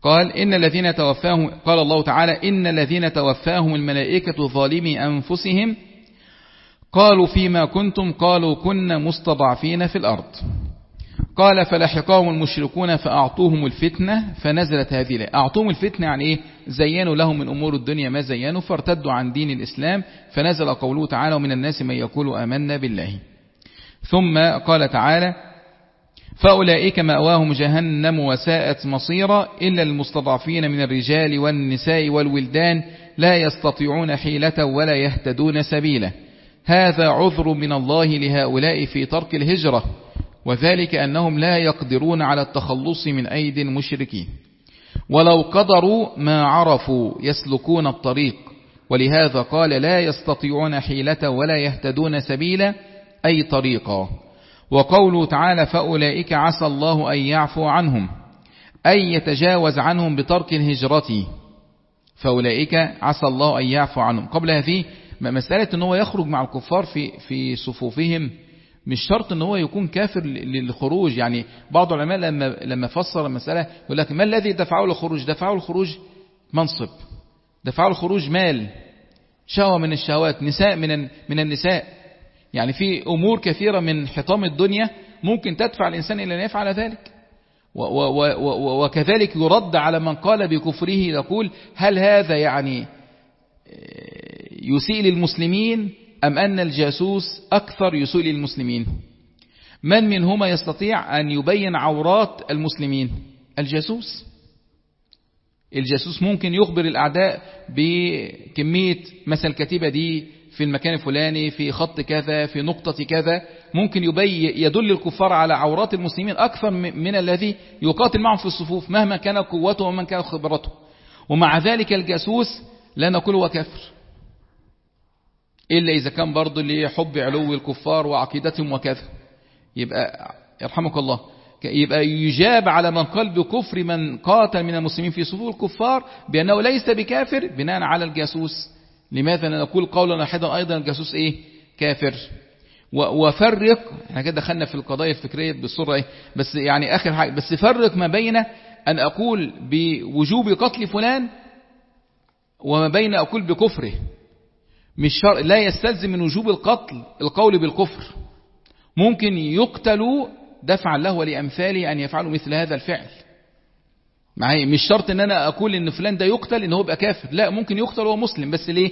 قال إن الذين توفاهم قال الله تعالى إن الذين توفاهم الملائكة ظالمي أنفسهم قالوا فيما كنتم قالوا كنا مستضعفين في الأرض. قال فلحقهم المشركون فأعطوهم الفتنة فنزلت هذه الآية. أعطوهم الفتنة يعني إيه؟ زينوا لهم من أمور الدنيا ما زينوا فارتدوا عن دين الإسلام، فنزل قوله تعالى ومن الناس من يقول آمنا بالله. ثم قال تعالى فأولئك مأواهم جهنم وساءت مصيرا إلا المستضعفين من الرجال والنساء والولدان لا يستطيعون حيلة ولا يهتدون سبيلا. هذا عذر من الله لهؤلاء في ترك الهجرة، وذلك أنهم لا يقدرون على التخلص من أيدي المشركين، ولو قدروا ما عرفوا يسلكون الطريق، ولهذا قال لا يستطيعون حيلة ولا يهتدون سبيلا أي طريقا. وقوله تعالى فأولئك عسى الله أن يعفو عنهم أي يتجاوز عنهم بترك الهجرة. فأولئك عسى الله أن يعفو عنهم. قبل هذه مسألة أنه يخرج مع الكفار في في صفوفهم، مش شرط أنه يكون كافر للخروج. يعني بعض العلماء لما لما فسر المسألة يقول لك ما الذي دفعه للخروج؟ دفعه الخروج منصب، دفعه الخروج مال، شهوة من الشهوات، نساء من من النساء. يعني في أمور كثيرة من حطام الدنيا ممكن تدفع الإنسان إلى أن يفعل ذلك. وكذلك يرد على من قال بكفره يقول هل هذا يعني يسيء للمسلمين أم أن الجاسوس أكثر يسيء للمسلمين؟ من منهما يستطيع أن يبين عورات المسلمين؟ الجاسوس. الجاسوس ممكن يخبر الأعداء بكمية مثل الكتيبة دي في المكان الفلاني في خط كذا في نقطة كذا، ممكن يبين يدل الكفار على عورات المسلمين أكثر من الذي يقاتل معهم في الصفوف مهما كان قوته ومن كان خبرته. ومع ذلك الجاسوس لا نقول هو كافر إلا إذا كان برضو اللي حب علو الكفار وعقيدتهم وكذا، يبقى يرحمك الله يبقى يجاب على من قال بكفر من قاتل من المسلمين في صفوف الكفار بأنه ليس بكافر بناء على الجاسوس. لماذا نقول قولا واحدا أيضا الجاسوس إيه؟ كافر. وفرق، احنا كده دخلنا في القضايا الفكرية بالصورة إيه؟ بس يعني آخر حاجة، بس فرق ما بين أن أقول بوجوب قتل فلان وما بين أقول بكفره. مش شرط لا يستلزم من وجوب القتل القول بالكفر، ممكن يقتلوا دفعا له ولأمثاله أن يفعلوا مثل هذا الفعل. معي مش شرط ان انا اقول ان فلان ده يقتل ان هو يبقى كافر، لا ممكن يقتل وهو مسلم، بس ليه؟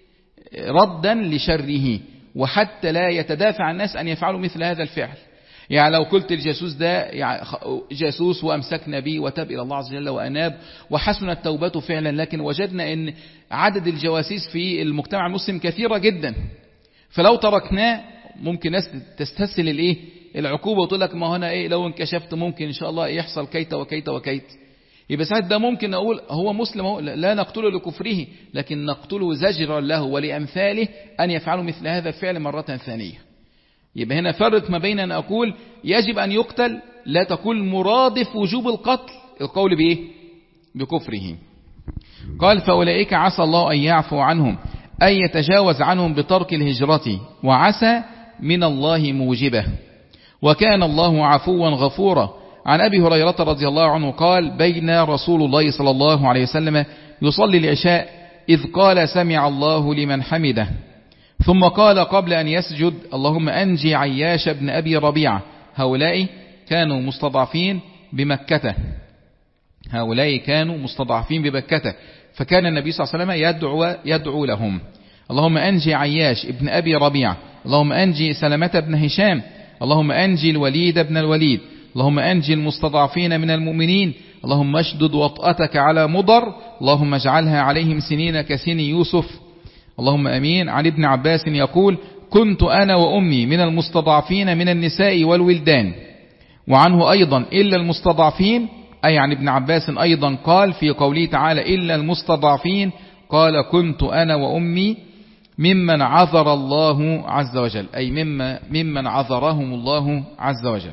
ردا لشره وحتى لا يتدافع الناس ان يفعلوا مثل هذا الفعل. يعني لو قلت الجاسوس ده يعني جاسوس وامسكنا به وتاب الى الله عز وجل واناب وحسنت توبته فعلا، لكن وجدنا ان عدد الجواسيس في المجتمع المسلم كثيرة جدا، فلو تركناه ممكن ناس تستسهل الايه العقوبة وتقول لك ما هنا ايه لو انكشفت ممكن ان شاء الله يحصل كيت وكيت وكيت. يبقى ساعات ده ممكن نقول هو مسلم هو لا نقتله لكفره، لكن نقتله زجرا له ولأمثاله أن يفعلوا مثل هذا الفعل مرة ثانية. يبقى هنا فرق ما بين أن أقول يجب أن يقتل، لا تقول مرادف وجوب القتل القول بإيه؟ بكفره. قال فأولئك عسى الله أن يعفو عنهم أن يتجاوز عنهم بترك الهجرة، وعسى من الله موجبه، وكان الله عفوا غفورا. عن أبي هريرة رضي الله عنه قال بين رسول الله صلى الله عليه وسلم يصلي العشاء إذ قال سمع الله لمن حمده، ثم قال قبل أن يسجد اللهم أنجي عياش بن أبي ربيعة. هؤلاء كانوا مستضعفين بمكة، هؤلاء كانوا مستضعفين بمكة، فكان النبي صلى الله عليه وسلم يدعو, يدعو لهم اللهم أنجي عياش بن أبي ربيعة، اللهم أنجي سلمة بن هشام، اللهم أنجي الوليد بن الوليد، اللهم أنجي المستضعفين من المؤمنين، اللهم اشدد وطأتك على مضر، اللهم اجعلها عليهم سنين كسن يوسف، اللهم أمين. عن ابن عباس يقول كنت أنا وأمي من المستضعفين من النساء والولدان. وعنه أيضا إلا المستضعفين، أي عن ابن عباس أيضا قال في قوله تعالى إلا المستضعفين قال كنت أنا وأمي ممن عذر الله عز وجل، أي مما ممن عذرهم الله عز وجل.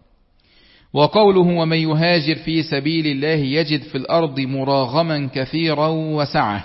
وقوله ومن يهاجر في سبيل الله يجد في الأرض مراغما كثيرا وسعة،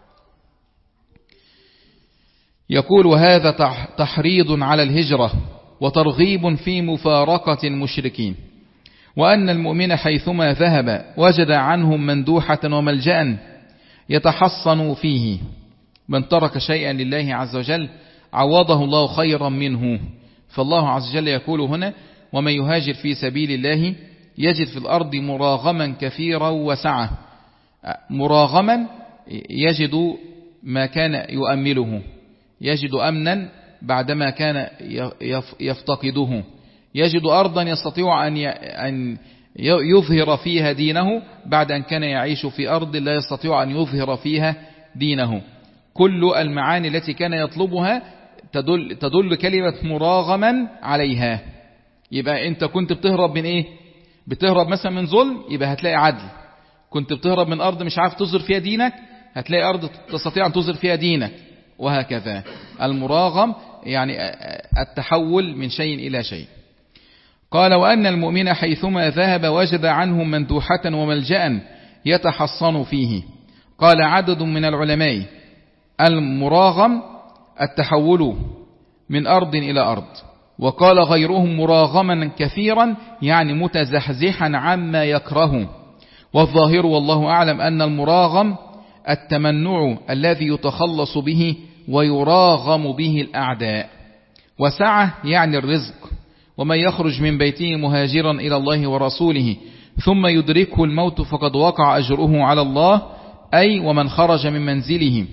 يقول وهذا تحريض على الهجرة وترغيب في مفارقة المشركين. وأن المؤمن حيثما ذهب وجد عنهم مندوحة وملجأ يتحصن فيه. من ترك شيئا لله عز وجل عوضه الله خيرا منه. فالله عز وجل يقول هنا: ومن يهاجر في سبيل الله يجد في الأرض مراغما كثيرا وسعة. مراغما يجد ما كان يؤمله، يجد أمنا بعدما كان يفتقده، يجد أرضا يستطيع أن يظهر فيها دينه بعد أن كان يعيش في أرض لا يستطيع أن يظهر فيها دينه. كل المعاني التي كان يطلبها تدل, تدل كلمة مراغما عليها. يبقى أنت كنت بتهرب من إيه؟ بتهرب مثلا من ظلم، يبقى هتلاقي عدل. كنت بتهرب من أرض مش عارف تظهر فيها دينك، هتلاقي أرض تستطيع أن تظهر فيها دينك، وهكذا. المراغم يعني التحول من شيء إلى شيء. قال: وأن المؤمن حيثما ذهب وجد عنهم مندوحة وملجأ يتحصن فيه. قال عدد من العلماء: المراغم التحول من أرض إلى أرض. وقال غيرهم مراغما كثيرا يعني متزحزحا عما يكره. والظاهر والله أعلم أن المراغم التمنع الذي يتخلص به ويراغم به الأعداء. وسعة يعني الرزق. ومن يخرج من بيته مهاجرا إلى الله ورسوله ثم يدركه الموت فقد وقع أجره على الله، أي ومن خرج من منزله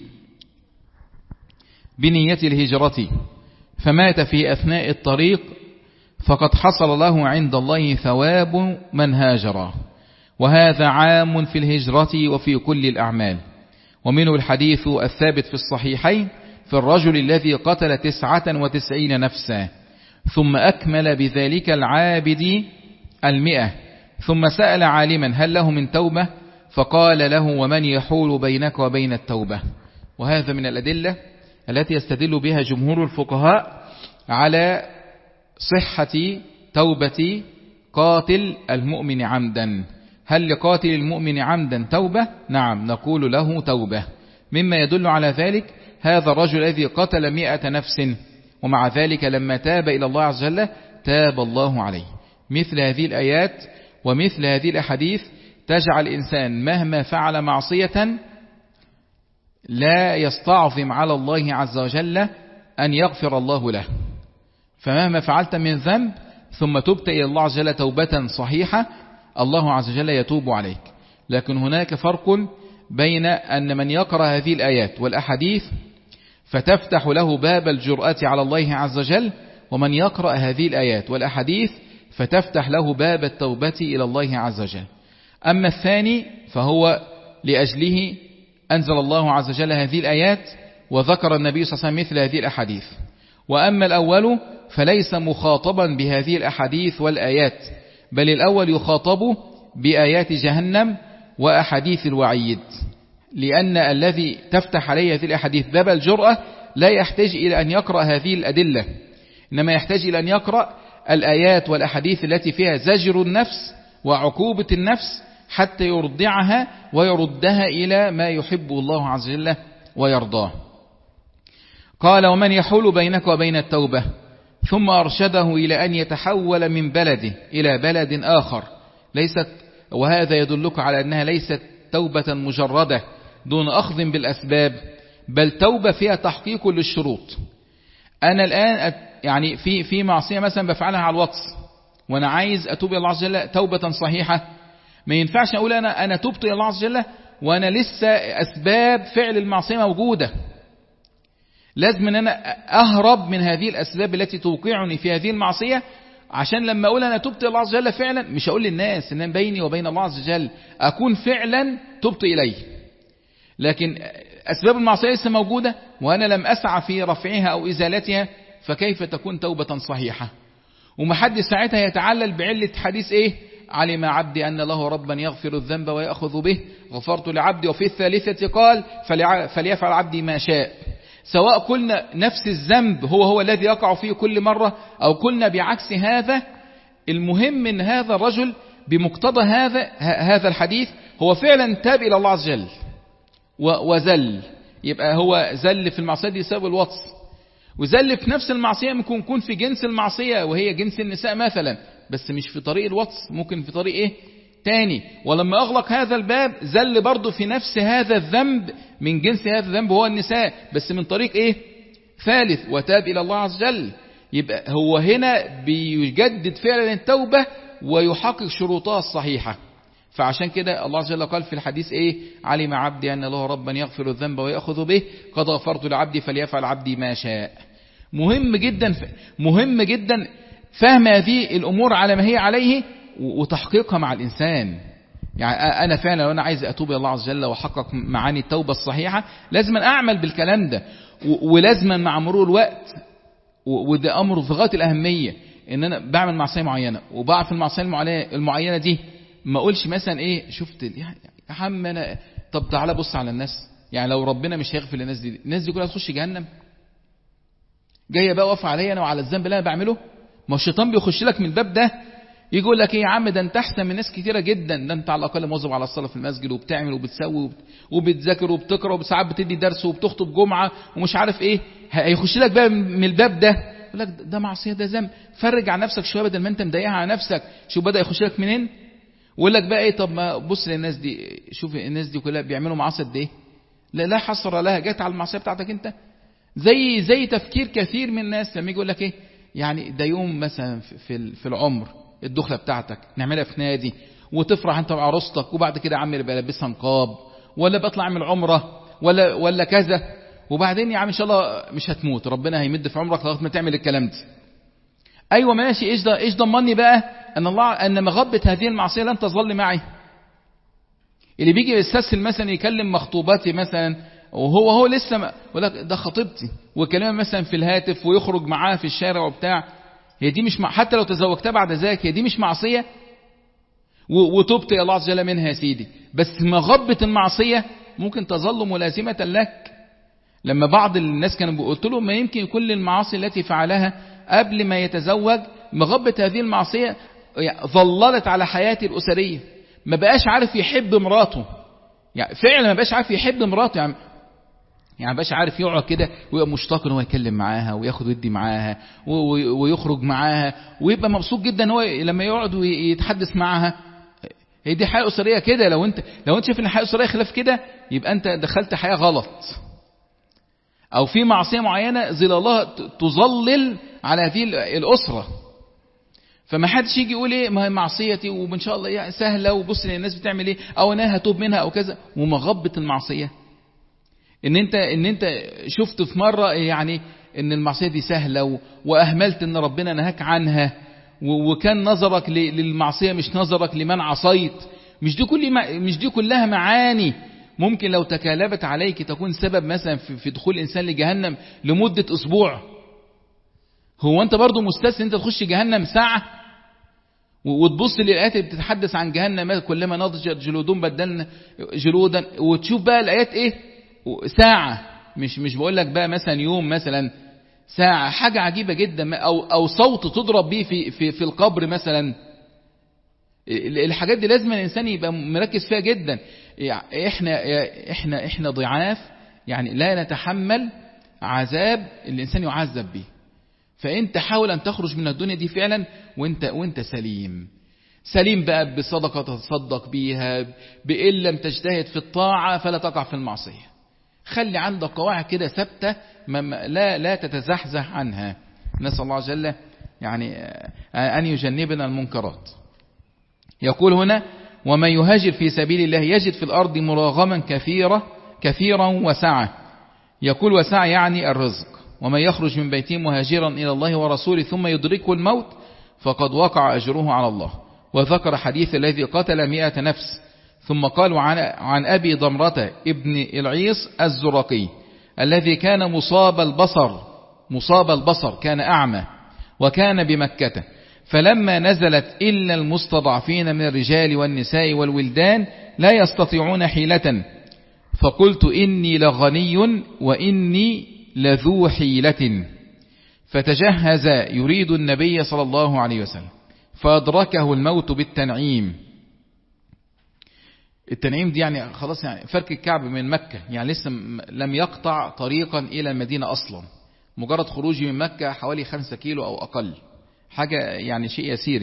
بنية الهجرة فمات في أثناء الطريق فقد حصل له عند الله ثواب من هاجر. وهذا عام في الهجرة وفي كل الأعمال. ومنه الحديث الثابت في الصحيحين في الرجل الذي قتل تسعة وتسعين نفسا ثم أكمل بذلك العابد المئة، ثم سأل عالما هل له من توبة؟ فقال له: ومن يحول بينك وبين التوبة؟ وهذا من الأدلة التي يستدل بها جمهور الفقهاء على صحة توبة قاتل المؤمن عمدا. هل لقاتل المؤمن عمدا توبة؟ نعم، نقول له توبة. مما يدل على ذلك هذا الرجل الذي قتل مئة نفس، ومع ذلك لما تاب إلى الله عز وجل تاب الله عليه. مثل هذه الآيات ومثل هذه الأحاديث تجعل الإنسان مهما فعل معصية لا يستعظم على الله عز وجل أن يغفر الله له. فمهما فعلت من ذنب ثم تبت إلى الله عز وجل توبة صحيحة الله عز وجل يتوب عليك. لكن هناك فرق بين أن من يقرأ هذه الآيات والأحاديث فتفتح له باب الجرأة على الله عز وجل، ومن يقرأ هذه الآيات والأحاديث فتفتح له باب التوبة إلى الله عز وجل. أما الثاني فهو لأجله أنزل الله عز وجل هذه الآيات وذكر النبي صلى الله عليه وسلم مثل هذه الأحاديث. وأما الأول فليس مخاطبا بهذه الأحاديث والآيات، بل الأول يخاطب بآيات جهنم وأحاديث الوعيد، لأن الذي تفتح عليه هذه الأحاديث باب الجرأة لا يحتاج إلى أن يقرأ هذه الأدلة، إنما يحتاج إلى أن يقرأ الآيات والأحاديث التي فيها زجر النفس وعقوبة النفس حتى يرضعها ويردها إلى ما يحب الله عز وجل ويرضاه. قال: ومن يحول بينك وبين التوبة، ثم أرشده إلى أن يتحول من بلده إلى بلد آخر. ليست وهذا يدلك على أنها ليست توبة مجردة دون أخذ بالأسباب، بل توبة فيها تحقيق للشروط. أنا الآن يعني في في معصية مثلا بفعلها على الواتس وأنا عايز أتوب إلى الله عز وجل توبة صحيحة، ما ينفعش أقول أنا أنا تبت إلى الله عز وجل وأنا لسه أسباب فعل المعصية موجودة. لازم أن أنا أهرب من هذه الأسباب التي توقعني في هذه المعصية، عشان لما أقول أنا تبت إلى الله عز وجل فعلا مش أقول للناس إن بيني وبين الله عز وجل، أكون فعلا تبت إليه. لكن أسباب المعصية لسه موجودة وأنا لم أسعى في رفعها أو إزالتها، فكيف تكون توبة صحيحة؟ ومحدش ساعتها يتعلل بعلة حديث إيه؟ علم عبدي أن له ربا يغفر الذنب ويأخذ به غفرت لعبدي. وفي الثالثة قال فليفعل عبدي ما شاء. سواء قلنا نفس الذنب هو هو الذي يقع فيه كل مرة أو قلنا بعكس هذا، المهم ان هذا الرجل بمقتضى هذا هذا الحديث هو فعلا تاب إلى الله عز وجل وزل. يبقى هو زل في المعصية دي سبب الوطس، وزل في نفس المعصية ممكن يكون في جنس المعصية وهي جنس النساء مثلا، بس مش في طريق الوطس، ممكن في طريق ايه تاني. ولما اغلق هذا الباب زل برضو في نفس هذا الذنب من جنس هذا الذنب هو النساء، بس من طريق ايه ثالث، وتاب الى الله عز وجل. يبقى هو هنا بيجدد فعلا التوبة ويحقق شروطها الصحيحة. فعشان كده الله عز وجل قال في الحديث ايه، علم عبدي ان له ربا يغفر الذنب ويأخذ به، قد غفرت لعبدي فليفعل عبدي ما شاء. مهم جدا مهم جدا فهم هذه الامور على ما هي عليه وتحقيقها مع الانسان. يعني انا فعلا لو انا عايز اتوب الى الله عز وجل واحقق معاني التوبة الصحيحة لازم اعمل بالكلام ده، ولازم مع مرور الوقت، وده امر في غاية الاهمية، ان انا بعمل معصية معينة وبقع في المعصية المعينة دي ما اقولش مثلا ايه شفت يا عم انا، طب تعالى بص على الناس، يعني لو ربنا مش هيغفر للناس دي، الناس دي كلها تخش جهنم، جايه بقى واقفه عليا انا وعلى الذنب اللي انا بعمله. ما الشيطان بيخش لك من الباب ده يقول لك ايه يا عم، ده انت احسن من ناس كتيره جدا، ده انت على الاقل مواظب على الصلاه في المسجد وبتعمل وبتسوي وبتذاكر وبتقرا وساعات بتدي درس وبتخطب جمعه ومش عارف ايه. هيخش لك بقى من الباب ده يقول لك ده معصيه، ده ذنب، فرج عن نفسك شويه بدل ما انت مضايقها على نفسك. شوف بدا يخش لك منين، ويقول لك بقى ايه، طب ما بص للناس دي، شوف الناس دي كلها بيعملوا معاصي قد ايه، لا لا حصر لها، جت على المعصيه بتاعتك انت. زي زي تفكير كثير من الناس لما يجي يقول لك ايه، يعني ده يوم مثلا في في العمر الدخله بتاعتك نعملها في نادي وتفرح انت وعروستك، وبعد كده يا عم يبقى لابسها نقاب، ولا بطلع اعمل عمره، ولا ولا كذا، وبعدين يا عم ان شاء الله مش هتموت، ربنا هيمد في عمرك لغايه ما تعمل الكلام ده. ايوه ماشي، ايش ده ايش ضمني بقى ان الله ان مغبه هذه المعصيه لن تظل معي. اللي بيجي يستسهل مثلا يكلم مخطوباتي مثلا وهو هو لسه ما يقول لك ده خطيبتي، وكلمه مثلا في الهاتف ويخرج معاها في الشارع وبتاع، هي دي مش مع... حتى لو تزوجتها بعد ذلك هي دي مش معصيه، و... وتوبت يا الله عز وجل منها يا سيدي، بس مغبه المعصيه ممكن تظل ملازمه لك. لما بعض الناس كانوا قلت له ما يمكن كل المعاصي التي فعلها قبل ما يتزوج مغبة هذه المعصية ظللت على حياته الأسرية، ما بقاش عارف يحب مراته، يعني فعلا ما بقاش عارف يحب مراته، يعني يعني ما بقاش عارف يقعد كده ويبقى مشتاق ان هو يتكلم معاها وياخد ويدي معاها ويخرج معاها ويبقى مبسوط جدا هو لما يقعد ويتحدث معاها. هي دي حياة أسرية كده. لو انت لو انت شايف ان الحياة الأسرية خلاف كده يبقى انت دخلت حياة غلط، او في معصية معينة ظلالها تظلل على هذه الأسرة. فما حدش يجي يقول ايه ما هي معصيتي وان شاء الله يعني سهلة وبص للناس بتعمل ايه او انا هتوب منها او كذا، ومغبة المعصية ان انت ان انت شفت في مرة يعني ان المعصية دي سهلة واهملت ان ربنا نهاك عنها، وكان نظرك للمعصية مش نظرك لمن عصيت. مش دي كل مش دي كلها معاني ممكن لو تكالبت عليك تكون سبب مثلا في دخول الإنسان لجهنم لمدة أسبوع. هو أنت برضو مستسلم أنت تخش جهنم ساعة وتبص للآيات اللي بتتحدث عن جهنم كلما نضجت جلودهم بدلنا جلودا، وتشوف بقى الآيات إيه ساعة، مش مش بقول لك بقى مثلا يوم، مثلا ساعة، حاجة عجيبة جدا، أو أو صوت تضرب بيه في في في القبر مثلا. الحاجات دي لازم الإنسان يبقى مركز فيها جدا. يعني احنا احنا احنا ضعاف، يعني لا نتحمل عذاب الإنسان يعذب به. فانت حاول ان تخرج من الدنيا دي فعلا وانت وانت سليم سليم بقى، بصدقة تتصدق بيها، بإن لم تجتهد في الطاعة فلا تقع في المعصية. خلي عندك قواعد كده ثابتة لا لا تتزحزح عنها. نسأل الله عز وجل يعني أن يجنبنا المنكرات. يقول هنا ومن يهاجر في سبيل الله يجد في الأرض مراغما كثيرة كثيرا وسعة. يقول وسعة يعني الرزق. ومن يخرج من بيته مهاجرا إلى الله ورسوله ثم يدركه الموت فقد وقع أجره على الله. وذكر حديث الذي قتل مئة نفس. ثم قال عن, عن أبي ضمرة ابن العيص الزرقي الذي كان مصاب البصر مصاب البصر كان أعمى وكان بمكة، فلما نزلت إلا المستضعفين من الرجال والنساء والولدان لا يستطيعون حيلة، فقلت إني لغني وإني لذو حيلة، فتجهز يريد النبي صلى الله عليه وسلم فأدركه الموت بالتنعيم. التنعيم دي يعني خلاص يعني فرك الكعب من مكة، يعني لسه لم يقطع طريقا إلى المدينة أصلا، مجرد خروجي من مكة حوالي خمسة كيلو أو أقل، حاجة يعني شيء يسير يعني.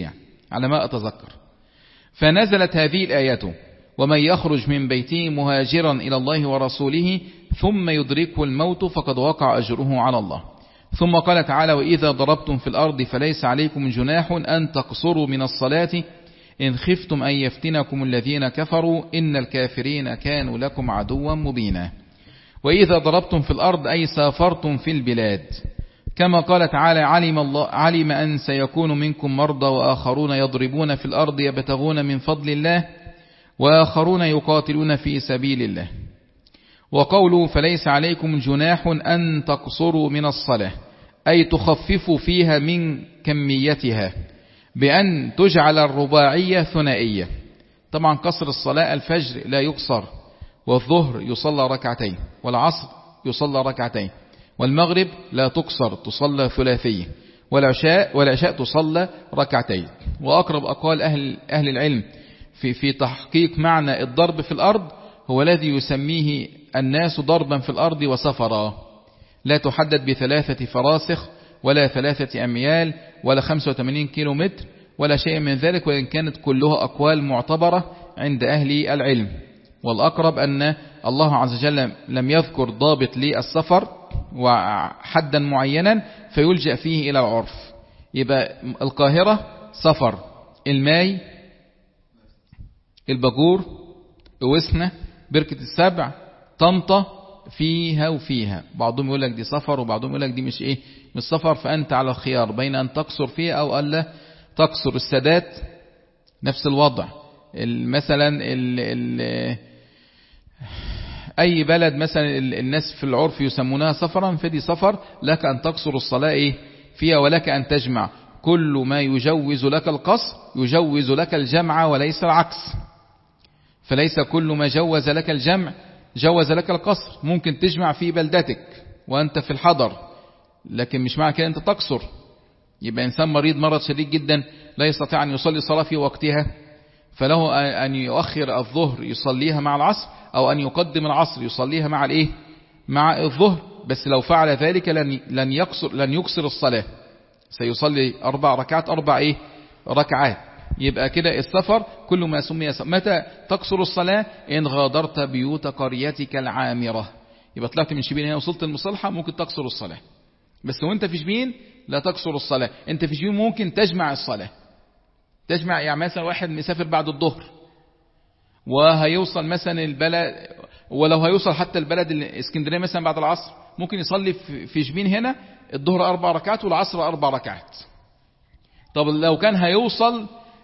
على ما أتذكر. فنزلت هذه الآية: ومن يخرج من بيته مهاجرا إلى الله ورسوله ثم يدركه الموت فقد وقع أجره على الله. ثم قال تعالى: وإذا ضربتم في الأرض فليس عليكم جناح أن تقصروا من الصلاة إن خفتم أن يفتنكم الذين كفروا إن الكافرين كانوا لكم عدوا مبينا. وإذا ضربتم في الأرض أي سافرتم في البلاد، كما قال تعالى: علم, الله علم أن سيكون منكم مرضى وآخرون يضربون في الأرض يبتغون من فضل الله وآخرون يقاتلون في سبيل الله. وقوله: فليس عليكم جناح أن تقصروا من الصلاة أي تخففوا فيها من كميتها بأن تجعل الرباعية ثنائية. طبعا قصر الصلاة الفجر لا يقصر، والظهر يصلى ركعتين، والعصر يصلى ركعتين، والمغرب لا تقصر تصلى ثلاثية، والعشاء والعشاء تصلى ركعتين. وأقرب أقوال أهل, أهل العلم في, في تحقيق معنى الضرب في الأرض هو الذي يسميه الناس ضربا في الأرض وسفرا، لا تحدد بثلاثة فراسخ ولا ثلاثة أميال ولا خمسة وثمانين كيلو متر ولا شيء من ذلك، وإن كانت كلها أقوال معتبرة عند أهل العلم. والأقرب أن الله عز وجل لم يذكر ضابط للسفر وحدا معينا فيلجأ فيه إلى العرف. يبقى القاهرة سفر، الماي، الباجور، وسنة، بركة السبع، طنطا، فيها وفيها. بعضهم يقول لك دي سفر وبعضهم يقول لك دي مش ايه مش سفر، فأنت على الخيار بين أن تقصر فيها أو ألا تقصر. السادات نفس الوضع. مثلا ال ال أي بلد مثلا الناس في العرف يسمونها سفرا، فدي سفر لك أن تقصر الصلاة إيه فيها، ولك أن تجمع. كل ما يجوز لك القصر يجوز لك الجمع وليس العكس. فليس كل ما جوز لك الجمع جوز لك القصر. ممكن تجمع في بلدتك وأنت في الحضر، لكن مش معنى كده أنت تقصر. يبقى إنسان مريض مرض شديد جدا لا يستطيع أن يصلي صلاة في وقتها، فله أن يؤخر الظهر يصليها مع العصر، أو أن يقدم العصر يصليها مع الإيه مع الظهر. بس لو فعل ذلك لن لن يقصر لن يقصر الصلاة، سيصلي أربع ركعات أربع إيه ركعات. يبقى كده السفر كل ما سمي سفر. متى تقصر الصلاة؟ إن غادرت بيوت قريتك العامرة. يبقى طلعت من شبين هنا وصلت المصلحة ممكن تقصر الصلاة، بس وانت في شبين لا تقصر الصلاة. انت في شبين ممكن تجمع الصلاة، تجمع. يعني مثلا واحد مسافر بعد الظهر وهيوصل مثلا البلد، ولو هيوصل حتى البلد الاسكندرية مثلا بعد العصر، ممكن يصلي في شبين هنا الظهر أربع ركعات والعصر أربع ركعات. طب لو كان هيوصل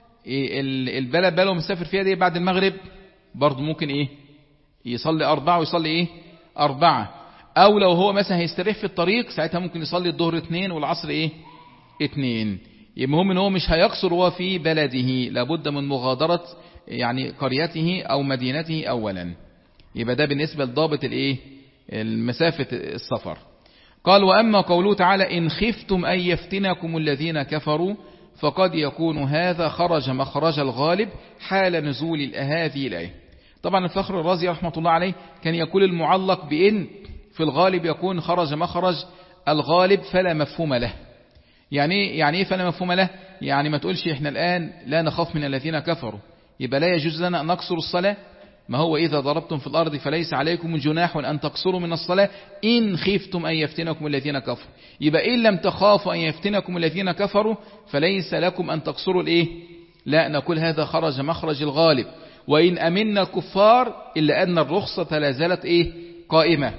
البلد بلده مسافر فيها دي بعد المغرب، برضه ممكن ايه يصلي أربعة ويصلي ايه أربعة. أو لو هو مثلا هيستريح في الطريق ساعتها ممكن يصلي الظهر اثنين والعصر ايه اثنين. المهم ان هو مش هيقصر وهو في بلده، لابد من مغادرة يعني قريته أو مدينته أولا. يبقى ده بالنسبة لضابط الايه المسافة السفر. قال: وأما قوله تعالى: إن خفتم أن يفتنكم الذين كفروا فقد يكون هذا خرج مخرج الغالب حال نزول هذه الآية. طبعا الفخر الرازي رحمة الله عليه كان يقول المعلق بإن في الغالب يكون خرج مخرج الغالب فلا مفهوم له. يعني يعني ايه فلا مفهوم له؟ يعني ما تقولش احنا الآن لا نخاف من الذين كفروا يبقى لا يجوز لنا أن نقصر الصلاة. ما هو إذا ضربتم في الأرض فليس عليكم جناح أن تقصروا من الصلاة إن خفتم أن يفتنكم الذين كفروا. يبقى إن لم تخافوا أن يفتنكم الذين كفروا فليس لكم أن تقصروا الإيه؟ لا، نقول هذا خرج مخرج الغالب. وإن أمنا الكفار إلا أن الرخصة لا زالت إيه؟ قائمة.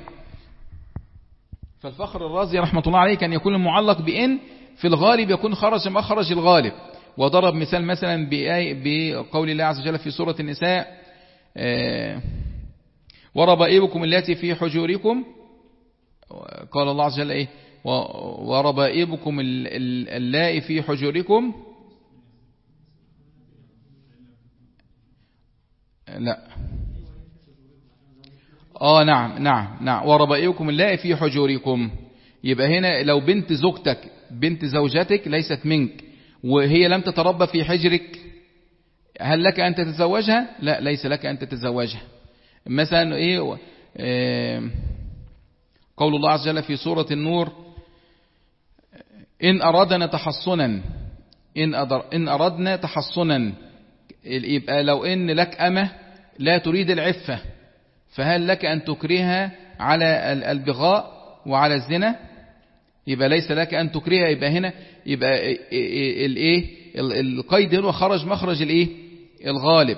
فالفخر الرازي رحمة الله عليه كان يكون المعلق بإن في الغالب يكون خرج مخرج الغالب. وضرب مثال مثلا بقول الله عز وجل في سورة النساء: وربائبكم التي في حجوركم. قال الله عز وجل ايه؟ وربائبكم اللائي في حجوركم. لا اه نعم نعم نعم وربائبكم اللائي في حجوركم. يبقى هنا لو بنت زوجتك بنت زوجتك ليست منك وهي لم تتربى في حجرك، هل لك أن تتزوجها؟ لا، ليس لك أن تتزوجها. مثلا إيه؟ إيه قول الله عز وجل في سورة النور: إن أرادنا تحصنا إن, أدر إن أردنا تحصنا، يبقى لو إن لك أمة لا تريد العفة فهل لك أن تكرهها على البغاء وعلى الزنا؟ يبقى ليس لك أن تكرهها. يبقى هنا يبقى الايه القيد هو خرج مخرج الايه الغالب.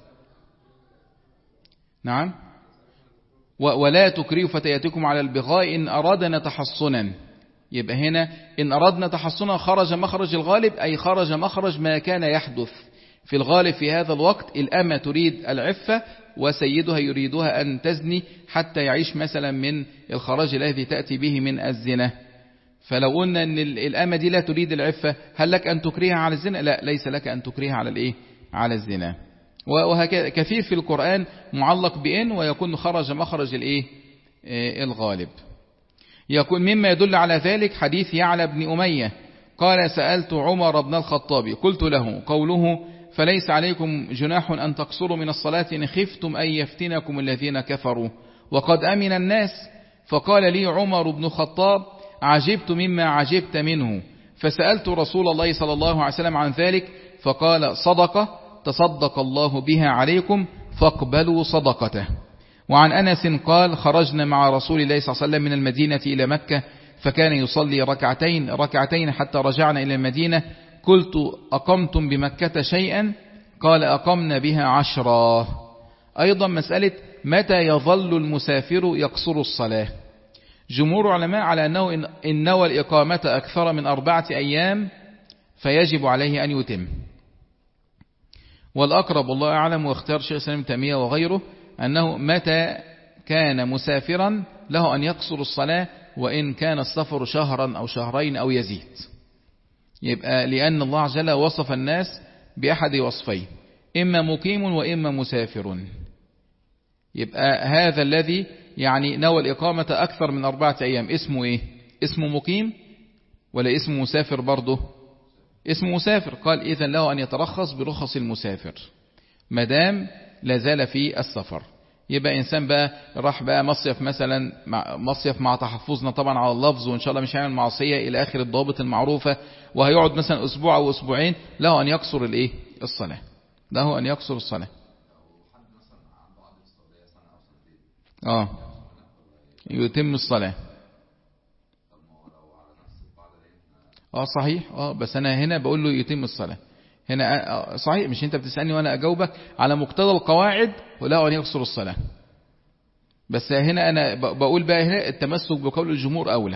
نعم. ولا تكرهوا فتياتكم على البغاء إن أرادنا تحصنا. يبقى هنا إن أردنا تحصنا خرج مخرج الغالب، أي خرج مخرج ما كان يحدث في الغالب في هذا الوقت. الأمة تريد العفة وسيدها يريدها أن تزني حتى يعيش مثلا من الخراج الذي تأتي به من الزنا. فلو قلنا أن الأمة دي لا تريد العفة هل لك أن تكرهها على الزنا؟ لا، ليس لك أن تكرهها على الإيه؟ على الزنا. وهكذا كثير في القرآن معلق بإن ويكون خرج مخرج الإيه؟ الغالب. يكون مما يدل على ذلك حديث يعلى بن أمية قال سألت عمر بن الخطاب قلت له قوله فليس عليكم جناح أن تقصروا من الصلاة إن خفتم أن يفتنكم الذين كفروا وقد أمن الناس. فقال لي عمر بن الخطاب عجبت مما عجبت منه، فسألت رسول الله صلى الله عليه وسلم عن ذلك فقال صدقة تصدق الله بها عليكم فاقبلوا صدقته. وعن أنس قال خرجنا مع رسول الله صلى الله عليه وسلم من المدينة إلى مكة فكان يصلي ركعتين ركعتين حتى رجعنا إلى المدينة. قلت أقمتم بمكة شيئا؟ قال أقمنا بها عشرا. أيضا مسألة متى يظل المسافر يقصر الصلاة. جمهور علماء على أنه إن نوى الإقامة أكثر من أربعة أيام فيجب عليه أن يتم. والأقرب والله أعلم واختار شيخ الإسلام ابن تيمية وغيره أنه متى كان مسافرا له أن يقصر الصلاة وإن كان السفر شهرا أو شهرين أو يزيد. يبقى لأن الله عز وجل وصف الناس بأحد وصفين إما مقيم وإما مسافر. يبقى هذا الذي يعني نوى الإقامة أكثر من أربعة أيام اسمه إيه؟ اسمه مقيم ولا اسمه مسافر برضه؟ اسمه مسافر. قال إذن له أن يترخص برخص المسافر مدام لازال في السفر. يبقى إنسان بقى راح بقى مصيف مثلا مصيف مع تحفظنا طبعا على اللفظ وإن شاء الله مش هيعمل معصية إلى آخر الضوابط المعروفة وهيقعد مثلا أسبوع أو أسبوعين له أن يقصر الإيه؟ الصلاة. له أن يقصر الصلاة. آه يتم الصلاة. آه صحيح. آه بس أنا هنا بقول له يتم الصلاة هنا. صحيح مش أنت بتسألني وأنا أجاوبك على مقتضى القواعد ولا أن يقصر الصلاة. بس هنا أنا بقول بقى هنا التمسك بقول الجمهور أولى.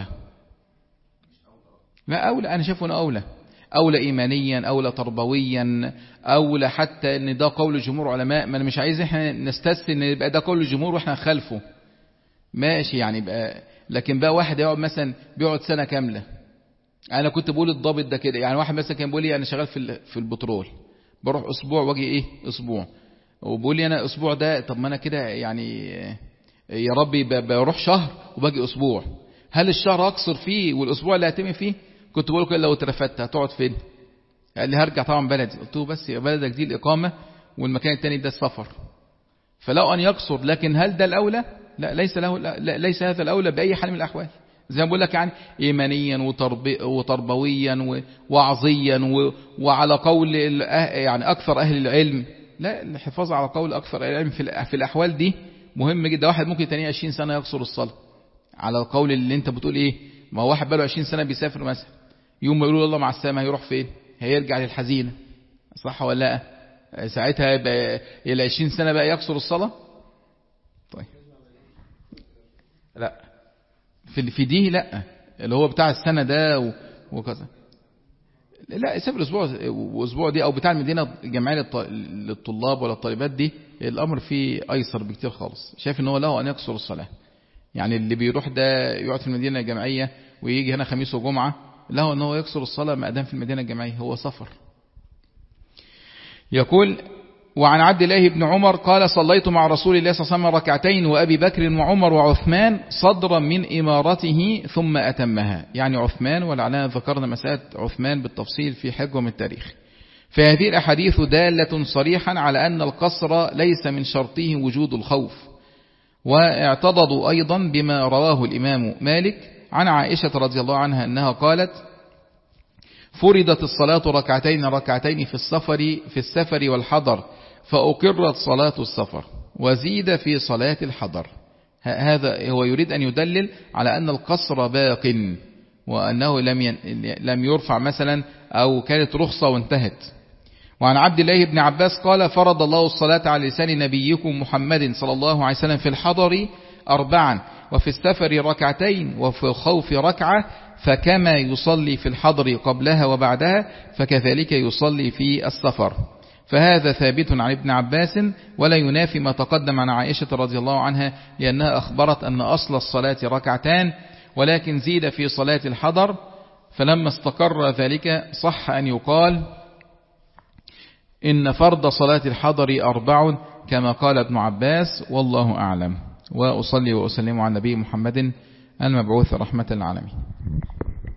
لا أولى، أنا شايفه أنه أولى أولى إيمانيا أولى تربويا أولى حتى أن ده قول الجمهور علماء. ما أنا مش عايز إحنا نستسل أن يبقى ده قول الجمهور وإحنا نخالفه ماشي يعني بقى. لكن بقى واحد يقعد مثلا بيقعد سنة كاملة. أنا كنت بقول الضابط ده كده يعني واحد مثلا كان بيقول لي أنا شغال في في البترول بروح أسبوع واجي إيه أسبوع وبقول لي أنا أسبوع ده طب ما أنا كده يعني يا ربي بروح شهر وباجي أسبوع هل الشهر أقصر فيه والأسبوع اللي هتم فيه؟ كنت بقول كده لو اترفدت هتقعد فين؟ قال لي هرجع طبعا بلدي. قلت له بس بلدك دي الإقامة والمكان التاني ده السفر. فلو أن يقصر لكن هل ده الأولى؟ لا ليس له لا ليس هذا الأولى بأي حال من الأحوال. زي ما بقول لك يعني إيمانيا وتربويا ووعظيا وعلى قول يعني أكثر أهل العلم. لا الحفاظ على قول أكثر أهل العلم في الأحوال دي مهم جدا. واحد ممكن تاني عشرين سنة يقصر الصلاة على القول اللي انت بتقول ايه. ما هو واحد بقاله عشرين سنة بيسافر مثلا يوم ما يقولوا الله مع السلامة هيروح فين؟ هيرجع للحزينة صح ولا لا؟ ساعتها يبقى الى عشرين سنة بقى يقصر الصلاة. طيب لا في في دي لا اللي هو بتاع السنة ده وكذا لا يسافر اسبوع واسبوع دي او بتاع المدينة الجامعية للطلاب ولا الطالبات دي الامر فيه ايسر بكتير خالص. شايف ان هو له ان يقصر الصلاة. يعني اللي بيروح ده يقعد في المدينة الجامعية ويجي هنا خميس وجمعة له ان هو يقصر الصلاة ما دام في المدينة الجامعية هو سفر. يقول وعن عبد الله بن عمر قال صليت مع رسول الله صلى الله عليه وسلم ركعتين وأبي بكر وعمر وعثمان صدرا من إمارته ثم أتمها. يعني عثمان ولعلنا ذكرنا مسألة عثمان بالتفصيل في حجة من التاريخ. فهذه الأحاديث دالة صريحا على أن القصر ليس من شرطه وجود الخوف. واعتضدوا أيضا بما رواه الإمام مالك عن عائشة رضي الله عنها أنها قالت فرضت الصلاة ركعتين ركعتين في السفر في السفر والحضر فأقرت صلاة السفر وزيد في صلاة الحضر. هذا هو يريد أن يدلل على أن القصر باق وأنه لم لم يرفع مثلا أو كانت رخصة وانتهت. وعن عبد الله بن عباس قال فرض الله الصلاة على لسان نبيكم محمد صلى الله عليه وسلم في الحضر أربعا وفي السفر ركعتين وفي الخوف ركعة فكما يصلي في الحضر قبلها وبعدها فكذلك يصلي في السفر. فهذا ثابت عن ابن عباس ولا ينافي ما تقدم عن عائشة رضي الله عنها لأنها أخبرت أن أصل الصلاة ركعتان ولكن زيد في صلاة الحضر. فلما استقر ذلك صح أن يقال إن فرض صلاة الحضر أربع كما قال ابن عباس والله أعلم. وأصلي وأسلم على النبي محمد المبعوث رحمة العالمين.